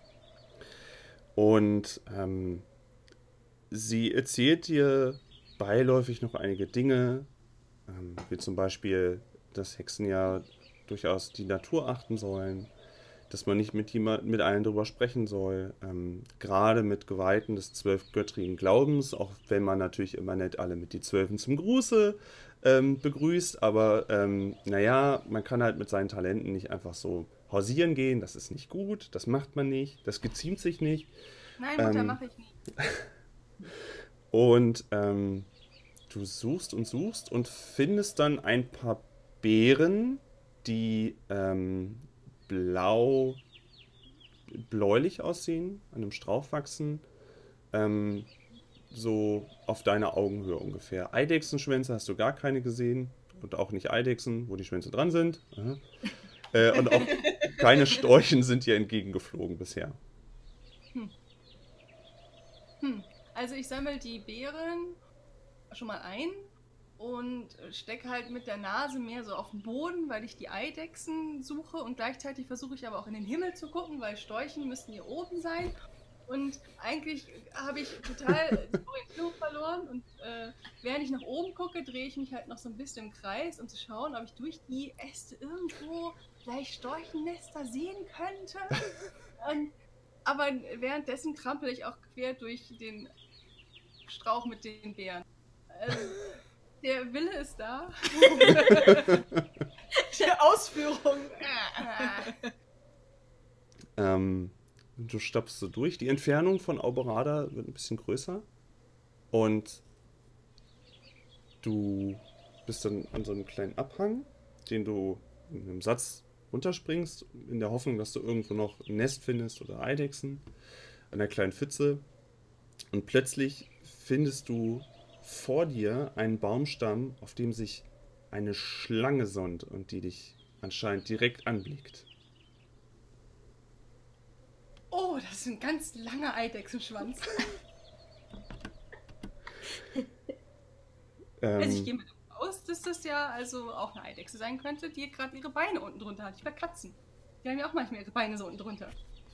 Und ähm, sie erzählt dir beiläufig noch einige Dinge, ähm, wie zum Beispiel, dass Hexen ja durchaus die Natur achten sollen, dass man nicht mit jemand, mit allen darüber sprechen soll, ähm, gerade mit Geweihten des zwölfgöttrigen Glaubens, auch wenn man natürlich immer nett alle mit die Zwölfen zum Gruße ähm, begrüßt, aber ähm, naja, man kann halt mit seinen Talenten nicht einfach so hausieren gehen, das ist nicht gut, das macht man nicht, das geziemt sich nicht. Nein, Mutter, Ähm, mache ich nicht. Und ähm, du suchst und suchst und findest dann ein paar Beeren, die ähm, blau, bläulich aussehen, an einem Strauch wachsen, ähm, so auf deiner Augenhöhe ungefähr. Eidechsenschwänze hast du gar keine gesehen und auch nicht Eidechsen, wo die Schwänze dran sind. Aha. Äh, und auch keine Storchen sind dir entgegengeflogen bisher. Hm. Also ich sammle die Beeren schon mal ein und stecke halt mit der Nase mehr so auf den Boden, weil ich die Eidechsen suche und gleichzeitig versuche ich aber auch in den Himmel zu gucken, weil Storchen müssten hier oben sein. Und eigentlich habe ich total die Orientierung verloren und äh, während ich nach oben gucke, drehe ich mich halt noch so ein bisschen im Kreis, um zu schauen, ob ich durch die Äste irgendwo vielleicht Storchennester sehen könnte. Und, aber währenddessen trampel ich auch quer durch den Strauch mit den Beeren. Also, der Wille ist da. Die Ausführung. Ähm, du stapfst so durch. Die Entfernung von Alborada wird ein bisschen größer. Und du bist dann an so einem kleinen Abhang, den du in einem Satz runterspringst, in der Hoffnung, dass du irgendwo noch ein Nest findest oder Eidechsen an einer kleinen Pfütze. Und plötzlich findest du vor dir einen Baumstamm, auf dem sich eine Schlange sonnt und die dich anscheinend direkt anblickt. Oh, das ist ein ganz langer Eidechsenschwanz. Also ich Ähm, gehe mal davon aus, dass das ja also auch eine Eidechse sein könnte, die gerade ihre Beine unten drunter hat. Ich bei Katzen. Die haben ja auch manchmal ihre Beine so unten drunter.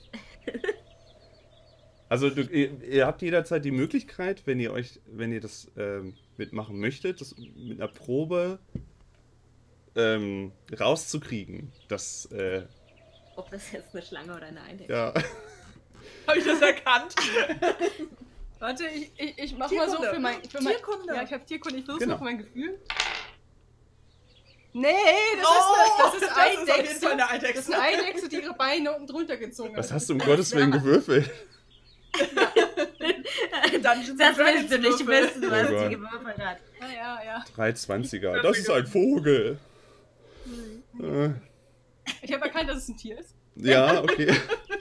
Also du, ihr, ihr habt jederzeit die Möglichkeit, wenn ihr euch, wenn ihr das ähm, mitmachen möchtet, das mit einer Probe ähm, rauszukriegen. Das, äh, Ob das jetzt eine Schlange oder eine Eidechse ja. Habe ich das erkannt? Warte, ich, ich, ich mach mal so Tierkunde. für mein... Für mein Tierkunde. Ja, ich habe Tierkunde, ich versuche Genau. mal für mein Gefühl. Nee, das Oh, ist, das ist das ist auf jeden Eidechse. Fall eine Das Eidechse. ist eine Eidechse, die ihre Beine unten drunter gezogen hat. Was hast du um Gottes Willen gewürfelt? Dungeons Das and Dragons willst du nicht Würfel. wissen, was Oh Gott. die gewürfelt hat. Ja, ja, ja. drei zwanziger. Das ist ein Vogel. Äh, Ich habe erkannt, dass es ein Tier ist. ja, okay.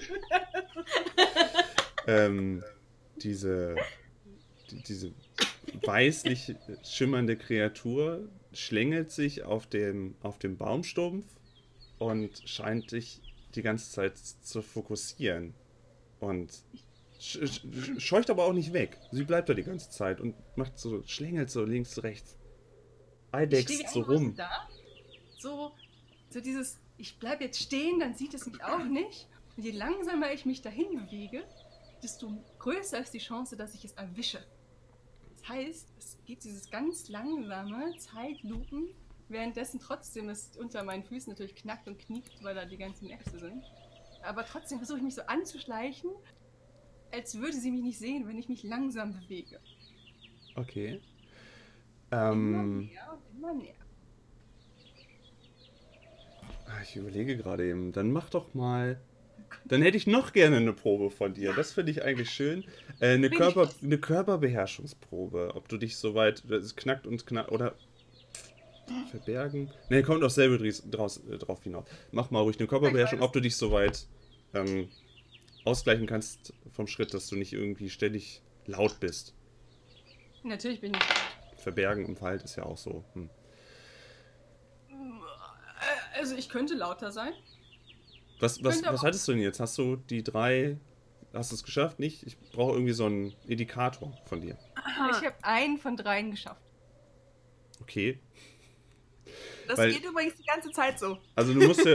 ähm, diese, die, diese weißlich schimmernde Kreatur schlängelt sich auf dem, auf dem Baumstumpf und scheint dich die ganze Zeit zu fokussieren. Und sch sch scheucht aber auch nicht weg. Sie bleibt da die ganze Zeit und macht so, schlängelt so links, rechts. Ich Eidext stehe so einfach rum. da. So, so dieses, ich bleibe jetzt stehen, dann sieht es mich auch nicht. Und je langsamer ich mich dahin bewege, desto größer ist die Chance, dass ich es erwische. Das heißt, es geht dieses ganz langsame Zeitlupen, währenddessen trotzdem es unter meinen Füßen natürlich knackt und knickt, weil da die ganzen Äxte sind. Aber trotzdem versuche ich mich so anzuschleichen, als würde sie mich nicht sehen, wenn ich mich langsam bewege. Okay. Immer Ähm, mehr und immer näher. Ah, Ich überlege gerade eben. Dann mach doch mal. Dann hätte ich noch gerne eine Probe von dir. Das finde ich eigentlich schön. Äh, eine, Bin Körper, ich- eine Körperbeherrschungsprobe. Ob du dich soweit. Es knackt und knackt. Oder. Verbergen. Ne, kommt auch selber dries- draus, äh, drauf hinaus. Mach mal ruhig eine Körperbeherrschung, ob du dich soweit ähm, ausgleichen kannst vom Schritt, dass du nicht irgendwie ständig laut bist. Natürlich bin ich. Verbergen im Wald ist ja auch so. Hm. Äh, Also ich könnte lauter sein. Was, was, Könnte aber was hattest du denn jetzt? Hast du die drei. Hast du es geschafft? Nicht? Ich brauche irgendwie so einen Indikator von dir. Ich habe einen von dreien geschafft. Okay. Das Weil- geht übrigens die ganze Zeit so. Also du musst ja.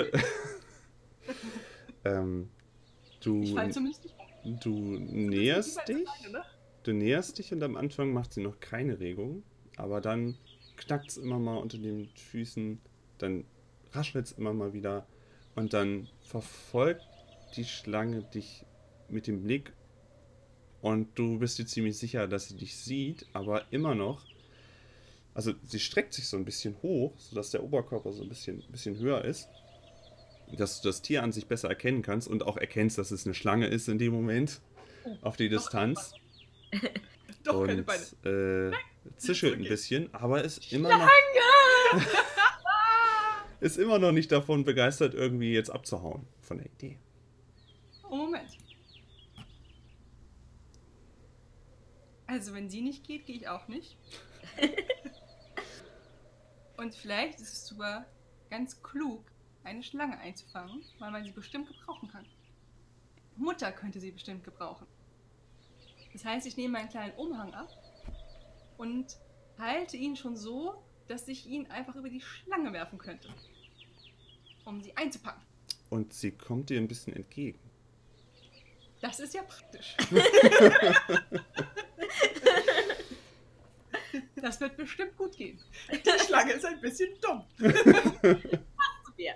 ähm, du, Ich fall zumindest nicht um. du näherst Die dich. alleine, ne? Du näherst dich und am Anfang macht sie noch keine Regung. Aber dann knackt es immer mal unter den Füßen. Dann raschelt es immer mal wieder. Und dann verfolgt die Schlange dich mit dem Blick. Und du bist dir ziemlich sicher, dass sie dich sieht. Aber immer noch. Also sie streckt sich so ein bisschen hoch, sodass der Oberkörper so ein bisschen, bisschen höher ist. Dass du das Tier an sich besser erkennen kannst und auch erkennst, dass es eine Schlange ist in dem Moment. Auf die Distanz. Doch, keine Und Beine. äh, zischelt ein Okay. bisschen, aber ist immer noch ist immer noch nicht davon begeistert, irgendwie jetzt abzuhauen von der Idee. Oh, Moment. Also wenn sie nicht geht, gehe ich auch nicht. Und vielleicht ist es sogar ganz klug, eine Schlange einzufangen, weil man sie bestimmt gebrauchen kann. Mutter könnte sie bestimmt gebrauchen. Das heißt, ich nehme meinen kleinen Umhang ab und halte ihn schon so, dass ich ihn einfach über die Schlange werfen könnte, um sie einzupacken. Und sie kommt dir ein bisschen entgegen. Das ist ja praktisch. Das wird bestimmt gut gehen. Die Schlange ist ein bisschen dumm. Ja.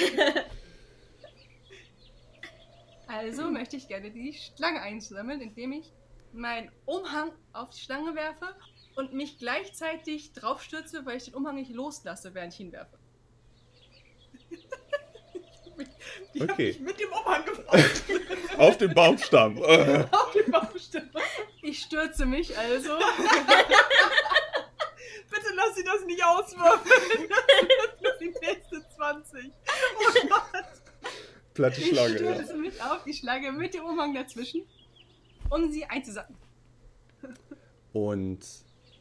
Also möchte ich gerne die Schlange einsammeln, indem ich meinen Umhang auf die Schlange werfe und mich gleichzeitig draufstürze, weil ich den Umhang nicht loslasse, während ich ihn werfe. Die hab Okay. ich mit dem Umhang gebraucht. Auf den Baumstamm. Äh. Auf den Baumstamm. Ich stürze mich also. Bitte lass sie das nicht auswürfeln. Das sind die nächsten zwanzig. Oh Gott. Platte Ich Schlange. Ja. stürze mich auf die Schlange mit dem Umhang dazwischen, um sie einzusacken. Und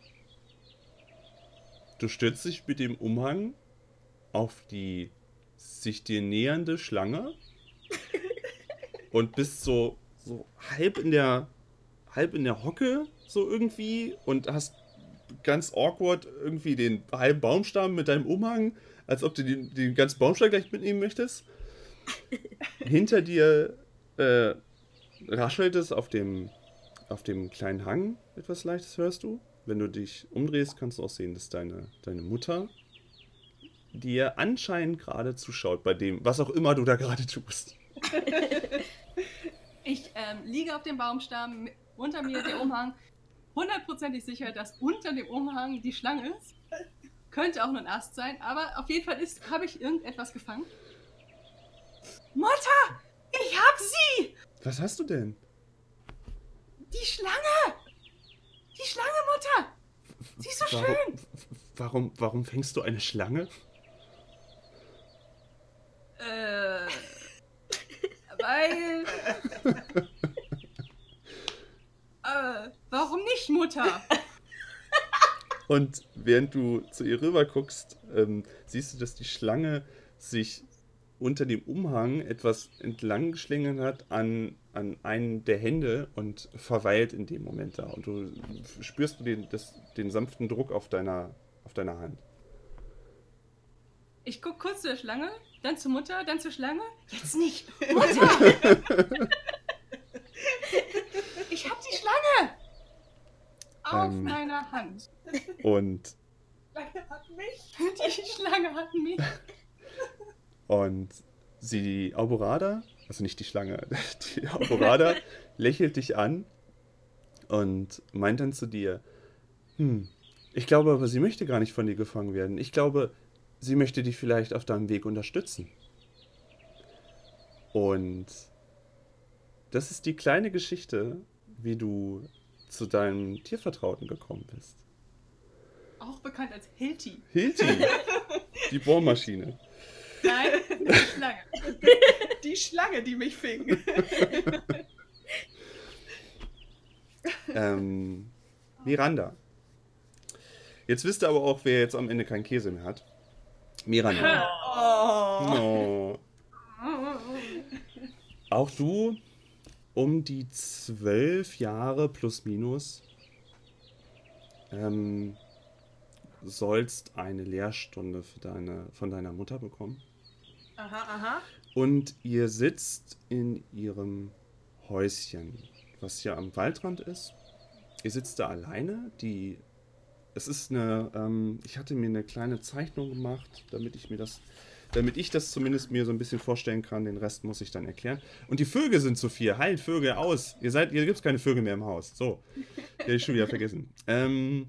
du stürzt dich mit dem Umhang auf die sich dir nähernde Schlange und bist so, so halb in der halb in der Hocke so irgendwie und hast ganz awkward irgendwie den halben Baumstamm mit deinem Umhang, als ob du den, den ganzen Baumstamm gleich mitnehmen möchtest. Hinter dir äh, raschelt es auf dem auf dem kleinen Hang etwas Leichtes, hörst du. Wenn du dich umdrehst, kannst du auch sehen, dass deine, deine Mutter dir anscheinend gerade zuschaut bei dem, was auch immer du da gerade tust. Ich ähm, liege auf dem Baumstamm, mit- unter mir der Umhang, hundertprozentig sicher, dass unter dem Umhang die Schlange ist. Könnte auch nur ein Ast sein, aber auf jeden Fall ist, habe ich irgendetwas gefangen. Mutter, ich hab sie! Was hast du denn? Die Schlange! Die Schlange, Mutter! Sie ist so warum, schön! Warum, warum fängst du eine Schlange? Äh, weil... äh, warum nicht, Mutter? Und während du zu ihr rüber guckst, ähm, siehst du, dass die Schlange sich unter dem Umhang etwas entlang geschlingelt hat an, an einen der Hände und verweilt in dem Moment da. Und du spürst du den, das, den sanften Druck auf deiner, auf deiner Hand. Ich guck kurz zur Schlange, dann zur Mutter, dann zur Schlange. Jetzt nicht. Mutter! Ich hab die Schlange! Auf Ähm. meiner Hand. Und, Schlange hat mich. Die Schlange hat mich. und sie, die Alborada, also nicht die Schlange, die Alborada lächelt dich an und meint dann zu dir, hm, Ich glaube aber, sie möchte gar nicht von dir gefangen werden. Ich glaube, sie möchte dich vielleicht auf deinem Weg unterstützen. Und das ist die kleine Geschichte, wie du zu deinem Tiervertrauten gekommen bist. Auch bekannt als Hilti. Hilti, die Bohrmaschine. Nein, die Schlange. Die Schlange, die mich fing. ähm, Miranda. Jetzt wisst ihr aber auch, wer jetzt am Ende keinen Käse mehr hat. Miranda. Oh. Oh. Auch du um die zwölf Jahre plus minus ähm, sollst eine Lehrstunde für deine, von deiner Mutter bekommen. Aha, aha. Und ihr sitzt in ihrem Häuschen, was hier am Waldrand ist. Ihr sitzt da alleine. Die, es ist eine, ähm, ich hatte mir eine kleine Zeichnung gemacht, damit ich mir das, damit ich das zumindest mir so ein bisschen vorstellen kann. Den Rest muss ich dann erklären. Und die Vögel sind zu viel. Halt, Vögel, aus. Ihr seid, ihr gibt's keine Vögel mehr im Haus. So, die hab ich schon wieder vergessen. Ähm,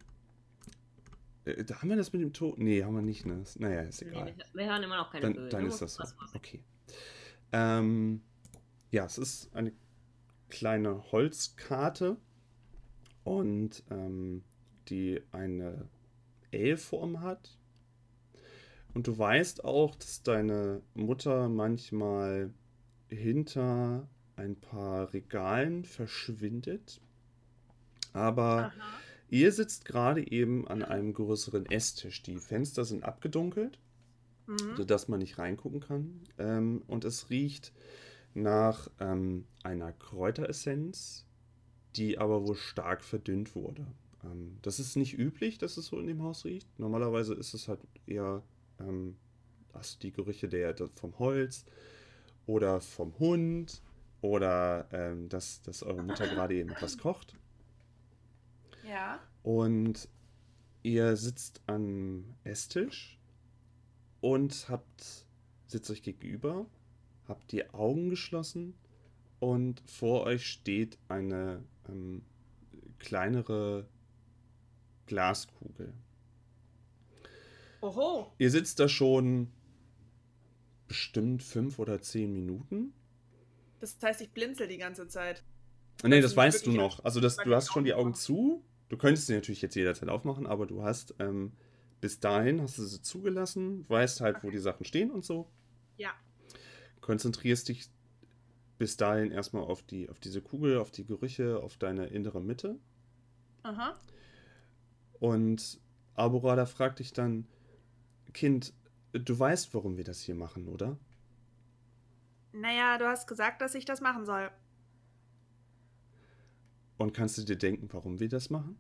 Da haben wir das mit dem Tod? Nee, haben wir nicht. Ne? Naja, ist egal. Nee, wir hören immer noch keine Dann, Vögel. dann Du ist das musst so. was machen. Okay. Ähm, ja, es ist eine kleine Holzkarte und ähm, die eine L-Form hat. Und du weißt auch, dass deine Mutter manchmal hinter ein paar Regalen verschwindet. Aber Aha. ihr sitzt gerade eben an einem größeren Esstisch. Die Fenster sind abgedunkelt, Mhm. sodass man nicht reingucken kann. Ähm, und es riecht nach ähm, einer Kräuteressenz, die aber wohl stark verdünnt wurde. Ähm, das ist nicht üblich, dass es so in dem Haus riecht. Normalerweise ist es halt eher ähm, also die Gerüche der, der, vom Holz oder vom Hund oder ähm, dass, dass eure Mutter gerade eben etwas kocht. Ja. Und ihr sitzt am Esstisch und habt, sitzt euch gegenüber, habt die Augen geschlossen und vor euch steht eine ähm, kleinere Glaskugel. Oho. Ihr sitzt da schon bestimmt fünf oder zehn Minuten. Das heißt, ich blinzel die ganze Zeit. Nee, Weil das sie weißt du wirklich noch. Also das, weil du die hast schon die Augen Augen zu. Du könntest sie natürlich jetzt jederzeit aufmachen, aber du hast ähm, bis dahin hast du sie zugelassen, weißt halt, wo die Sachen stehen und so. Ja. Konzentrierst dich bis dahin erstmal auf die, auf diese Kugel, auf die Gerüche, auf deine innere Mitte. Aha. Und Aburada fragt dich dann, Kind, du weißt, warum wir das hier machen, oder? Naja, du hast gesagt, dass ich das machen soll. Und kannst du dir denken, warum wir das machen?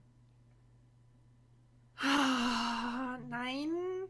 Ah, nein.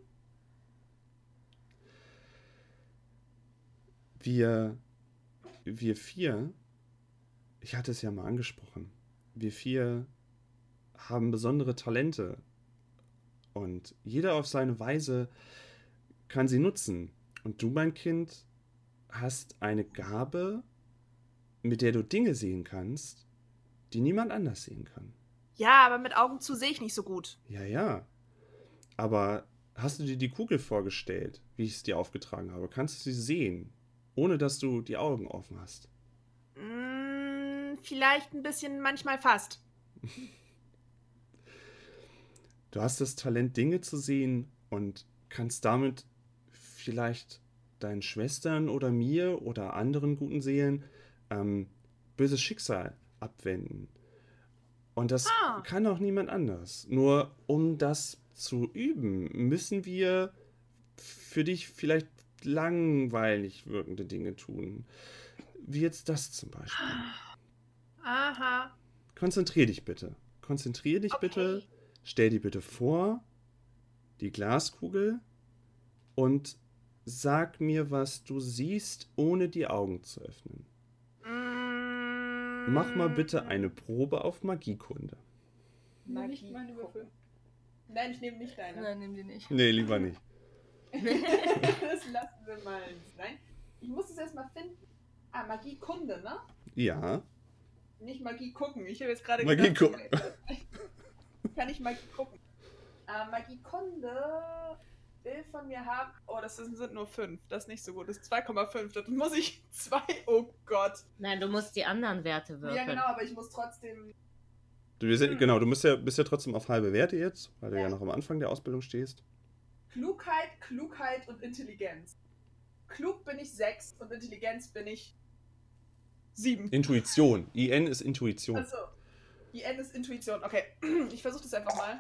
Wir, wir vier, ich hatte es ja mal angesprochen, wir vier haben besondere Talente und jeder auf seine Weise kann sie nutzen. Und du, mein Kind, hast eine Gabe, mit der du Dinge sehen kannst, die niemand anders sehen kann. Ja, aber mit Augen zu sehe ich nicht so gut. Ja, ja. Aber hast du dir die Kugel vorgestellt, wie ich es dir aufgetragen habe? Kannst du sie sehen, ohne dass du die Augen offen hast? Mm, vielleicht ein bisschen, manchmal fast. Du hast das Talent, Dinge zu sehen und kannst damit vielleicht deinen Schwestern oder mir oder anderen guten Seelen ähm, böses Schicksal abwenden. Und das Ah. kann auch niemand anders. Nur um das zu üben, müssen wir für dich vielleicht langweilig wirkende Dinge tun. Wie jetzt das zum Beispiel. Aha. Konzentrier dich bitte. Konzentrier dich Okay. bitte. Stell dir bitte vor, die Glaskugel und sag mir, was du siehst, ohne die Augen zu öffnen. Mm. Mach mal bitte eine Probe auf Magiekunde. Nimm nicht meine Würfel. Nein, ich nehme nicht deine. Nein, nimm die nicht. Nee, lieber nicht. Das lassen wir mal sein. Ich muss es erstmal finden. Ah, Magiekunde, ne? Ja. Nicht Magie gucken. Ich habe jetzt gerade Magie gedacht, gucken. Kann ich Magie gucken? Äh, Magiekunde will von mir haben. Oh, das sind, sind nur fünf. Das ist nicht so gut. Das ist zwei Komma fünf. Das muss ich zwei. Oh Gott. Nein, du musst die anderen Werte würfeln. Ja, genau, aber ich muss trotzdem. Du, bist ja- Hm. genau, du bist ja, bist ja trotzdem auf halbe Werte jetzt, weil du ja Ja. noch am Anfang der Ausbildung stehst. Klugheit, Klugheit und Intelligenz. Klug bin ich sechs und Intelligenz bin ich sieben. Intuition. I N ist Intuition. Achso. Die N ist Intuition. Okay, ich versuche das einfach mal.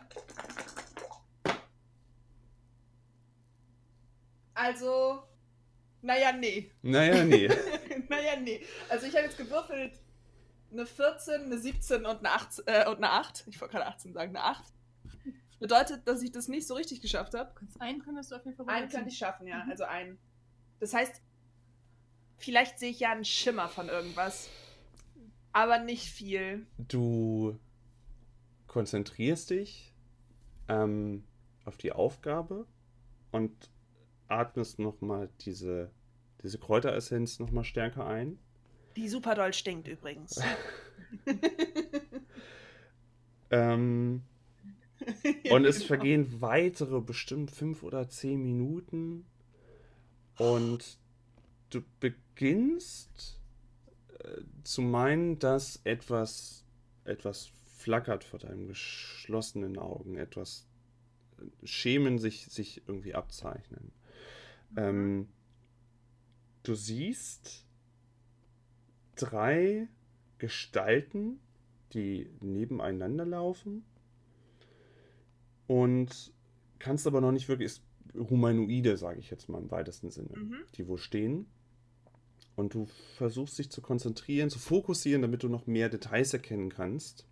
Also, naja, nee. Naja, nee. naja, nee. Also ich habe jetzt gewürfelt eine vierzehn, eine siebzehn und eine, achtzehn, äh, und eine acht. Ich wollte gerade achtzehn sagen, eine acht. Bedeutet, dass ich das nicht so richtig geschafft habe. Einen könntest du auf jeden Fall Einen benutzen. könnte ich schaffen, ja. Mhm. Also einen. Das heißt, vielleicht sehe ich ja einen Schimmer von irgendwas. Aber nicht viel. Du konzentrierst dich ähm, auf die Aufgabe und atmest nochmal diese, diese Kräuteressenz nochmal stärker ein. Die super doll stinkt übrigens. ähm, und es vergehen weitere bestimmt fünf oder zehn Minuten und du beginnst äh, zu meinen, dass etwas, etwas flackert vor deinen geschlossenen Augen, etwas äh, Schemen sich, sich irgendwie abzeichnen. Mhm. Ähm, du siehst drei Gestalten, die nebeneinander laufen und kannst aber noch nicht wirklich, ist Humanoide, sage ich jetzt mal im weitesten Sinne, Mhm. die wo stehen. Und du versuchst dich zu konzentrieren, zu fokussieren, damit du noch mehr Details erkennen kannst.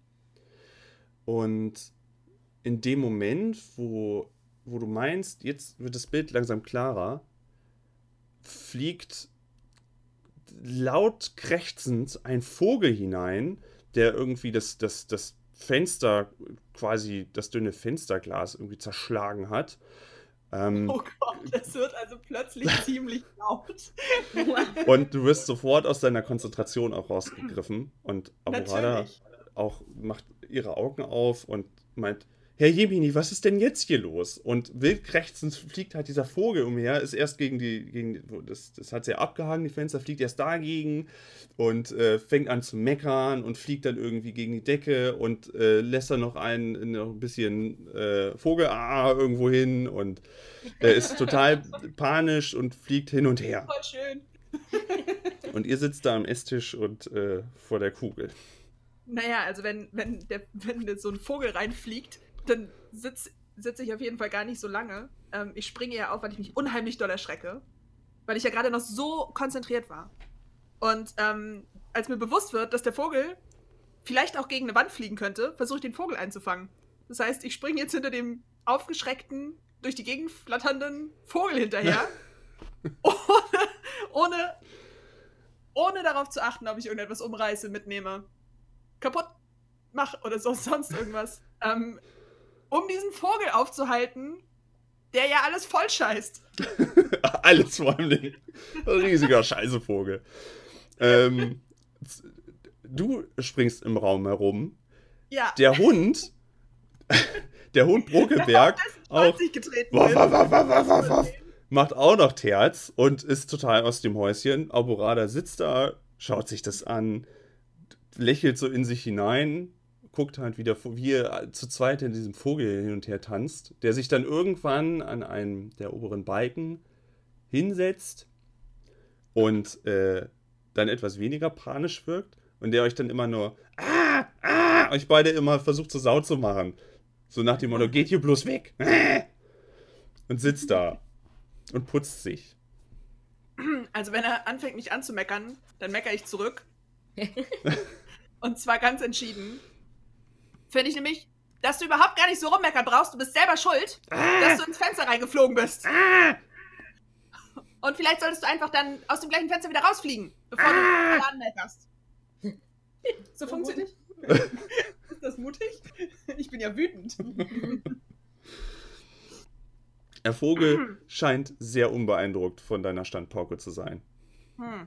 Und in dem Moment, wo, wo du meinst, jetzt wird das Bild langsam klarer, fliegt laut krächzend ein Vogel hinein, der irgendwie das, das, das Fenster, quasi das dünne Fensterglas irgendwie zerschlagen hat. Ähm, Oh Gott, das wird also plötzlich ziemlich laut. und du wirst sofort aus deiner Konzentration auch rausgegriffen. Und Aburada Natürlich. auch macht ihre Augen auf und meint, Herr Jemini, was ist denn jetzt hier los? Und wild krächzend fliegt halt dieser Vogel umher, ist erst gegen die, gegen die, das, das hat sie abgehangen, die Fenster, fliegt erst dagegen und äh, fängt an zu meckern und fliegt dann irgendwie gegen die Decke und äh, lässt dann noch einen, noch ein bisschen äh, Vogel ah, irgendwo hin und er ist total panisch und fliegt hin und her. Voll schön. Und ihr sitzt da am Esstisch und äh, vor der Kugel. Naja, also wenn, wenn, der, wenn so ein Vogel reinfliegt, dann sitze sitz ich auf jeden Fall gar nicht so lange. Ähm, ich springe ja auf, weil ich mich unheimlich doll erschrecke. Weil ich ja gerade noch so konzentriert war. Und ähm, als mir bewusst wird, dass der Vogel vielleicht auch gegen eine Wand fliegen könnte, versuche ich den Vogel einzufangen. Das heißt, ich springe jetzt hinter dem aufgeschreckten, durch die Gegend flatternden Vogel hinterher. ohne, ohne, ohne darauf zu achten, ob ich irgendetwas umreiße, mitnehme, kaputt mache oder so, sonst irgendwas. ähm, um diesen Vogel aufzuhalten, der ja alles voll scheißt. Alles vor allem. Ein riesiger Scheißevogel. Ähm, du springst im Raum herum. Ja, Der Hund, der Hund Brokelberg, auch, sich getreten waff, wird. waff, waff, waff, waff, waff, macht auch noch Terz und ist total aus dem Häuschen. Aburada sitzt da, schaut sich das an, lächelt so in sich hinein, guckt halt wieder, wie er zu zweit in diesem Vogel hin und her tanzt, der sich dann irgendwann an einem der oberen Balken hinsetzt und äh, dann etwas weniger panisch wirkt und der euch dann immer nur ah, ah, euch beide immer versucht zur Sau zu machen. So nach dem Motto, geht hier bloß weg. Und sitzt da und putzt sich. Also wenn er anfängt, mich anzumeckern, dann meckere ich zurück. Und zwar ganz entschieden. Finde ich nämlich, dass du überhaupt gar nicht so rummeckern brauchst. Du bist selber schuld, Ah, dass du ins Fenster reingeflogen bist. ah, Und vielleicht solltest du einfach dann aus dem gleichen Fenster wieder rausfliegen, bevor Ah! du alle anmeckerst. So funktioniert nicht. Ist das mutig? Ich bin ja wütend. Der Vogel scheint sehr unbeeindruckt von deiner Standpauke zu sein. Hm.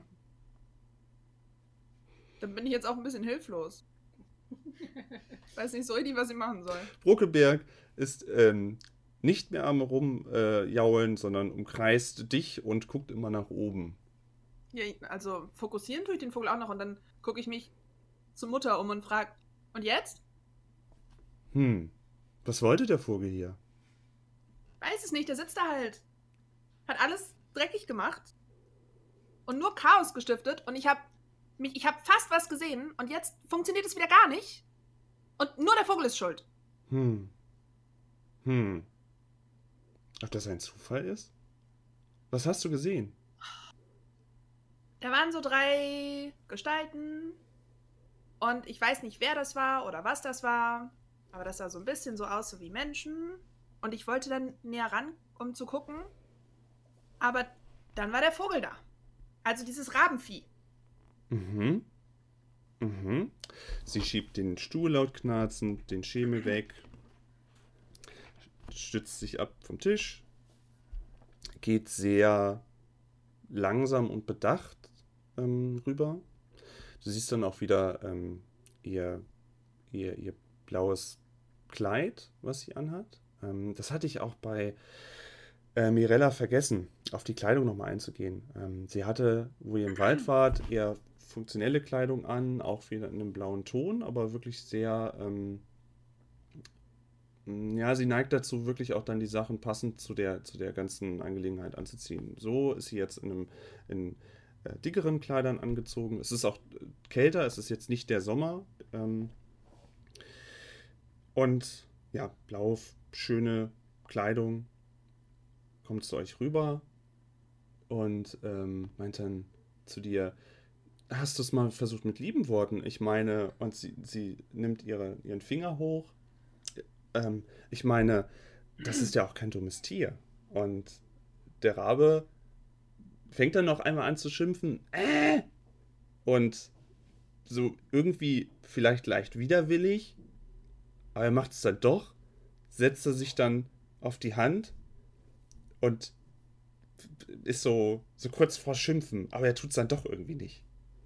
Dann bin ich jetzt auch ein bisschen hilflos. Ich weiß nicht so richtig, was ich machen soll. Brokelberg ist ähm, nicht mehr am Rumjaulen, äh, sondern umkreist dich und guckt immer nach oben. Ja, also fokussieren tue ich den Vogel auch noch und dann gucke ich mich zur Mutter um und frage, und jetzt? Hm, was wollte der Vogel hier? Weiß es nicht, der sitzt da halt. Hat alles dreckig gemacht und nur Chaos gestiftet und ich habe mich, ich habe fast was gesehen und jetzt funktioniert es wieder gar nicht und nur der Vogel ist schuld. Hm. Hm. Ob das ein Zufall ist? Was hast du gesehen? Da waren so drei Gestalten und ich weiß nicht, wer das war oder was das war, aber das sah so ein bisschen so aus, so wie Menschen. Und ich wollte dann näher ran, um zu gucken, aber dann war der Vogel da. Also dieses Rabenvieh. Mhm. Mhm. Sie schiebt den Stuhl laut knarzend, den Schemel weg, stützt sich ab vom Tisch, geht sehr langsam und bedacht ähm, rüber. Du siehst dann auch wieder ähm, ihr, ihr, ihr blaues Kleid, was sie anhat. Ähm, das hatte ich auch bei äh, Mirella vergessen, auf die Kleidung nochmal einzugehen. Ähm, sie hatte, wo ihr im Wald wart, eher funktionelle Kleidung an, auch wieder in einem blauen Ton, aber wirklich sehr, ähm, ja, sie neigt dazu, wirklich auch dann die Sachen passend zu der, zu der ganzen Angelegenheit anzuziehen. So ist sie jetzt in einem in, äh, dickeren Kleidern angezogen. Es ist auch kälter, es ist jetzt nicht der Sommer. Ähm, und ja, blau, schöne Kleidung, kommt zu euch rüber und ähm, meint dann zu dir, hast du es mal versucht mit lieben Worten? Ich meine, und sie, sie nimmt ihre, ihren Finger hoch. Ähm, ich meine, das ist ja auch kein dummes Tier. Und der Rabe fängt dann noch einmal an zu schimpfen. Äh! Und so irgendwie vielleicht leicht widerwillig, aber er macht es dann doch, setzt er sich dann auf die Hand und ist so, so kurz vor Schimpfen, aber er tut es dann doch irgendwie nicht.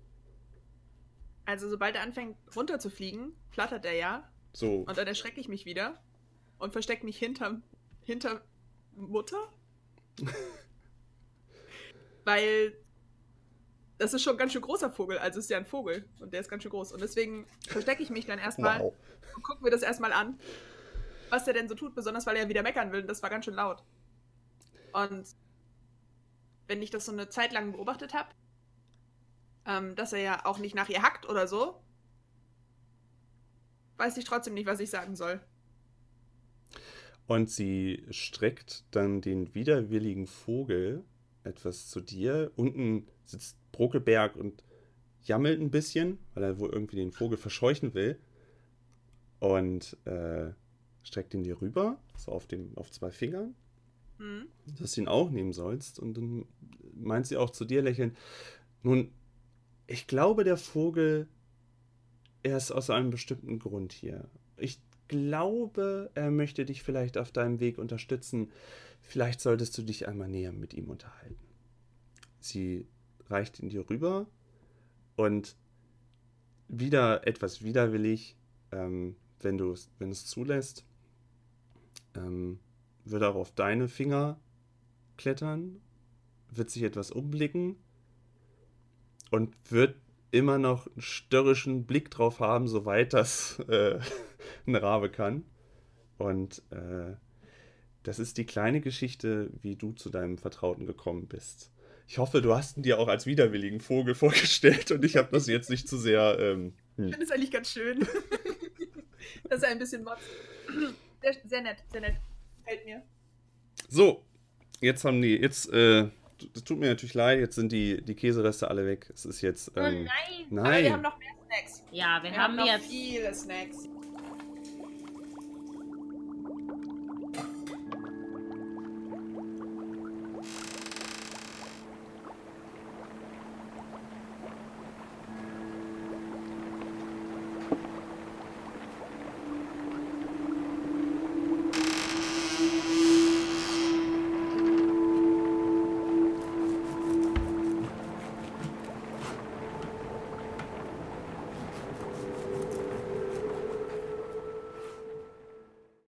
Also sobald er anfängt runterzufliegen, flattert er ja. So. Und dann erschrecke ich mich wieder und verstecke mich hinter, hinter Mutter. Weil das ist schon ein ganz schön großer Vogel, also ist ja ein Vogel und der ist ganz schön groß. Und deswegen verstecke ich mich dann erstmal Wow. und gucke mir das erstmal an, was der denn so tut, besonders weil er wieder meckern will und das war ganz schön laut. Und wenn ich das so eine Zeit lang beobachtet habe, ähm, dass er ja auch nicht nach ihr hackt oder so, weiß ich trotzdem nicht, was ich sagen soll. Und sie streckt dann den widerwilligen Vogel etwas zu dir. Unten sitzt Brokelberg und jammelt ein bisschen, weil er wohl irgendwie den Vogel verscheuchen will. Und äh, streckt ihn dir rüber, so auf, den, auf zwei Fingern, Hm? dass du ihn auch nehmen sollst. Und dann meint sie auch zu dir lächelnd, nun, ich glaube, der Vogel, er ist aus einem bestimmten Grund hier. Ich glaube, er möchte dich vielleicht auf deinem Weg unterstützen. Vielleicht solltest du dich einmal näher mit ihm unterhalten. Sie reicht ihn dir rüber und wieder etwas widerwillig, ähm, wenn du es wenn es zulässt, ähm, wird er auf deine Finger klettern, wird sich etwas umblicken und wird immer noch einen störrischen Blick drauf haben, soweit das äh, ein Rabe kann. Und äh, das ist die kleine Geschichte, wie du zu deinem Vertrauten gekommen bist. Ich hoffe, du hast ihn dir auch als widerwilligen Vogel vorgestellt und ich habe das jetzt nicht zu sehr... Ähm, hm. Ich finde es eigentlich ganz schön. dass er ein bisschen motzt. Sehr, sehr nett, sehr nett. Fällt mir. So, jetzt haben die... Jetzt, äh, das tut mir natürlich leid, jetzt sind die, die Käsereste alle weg. Es ist jetzt... Ähm, Oh nein. nein. Aber wir haben noch mehr Snacks. Ja, wir, Wir haben haben noch jetzt viele Snacks.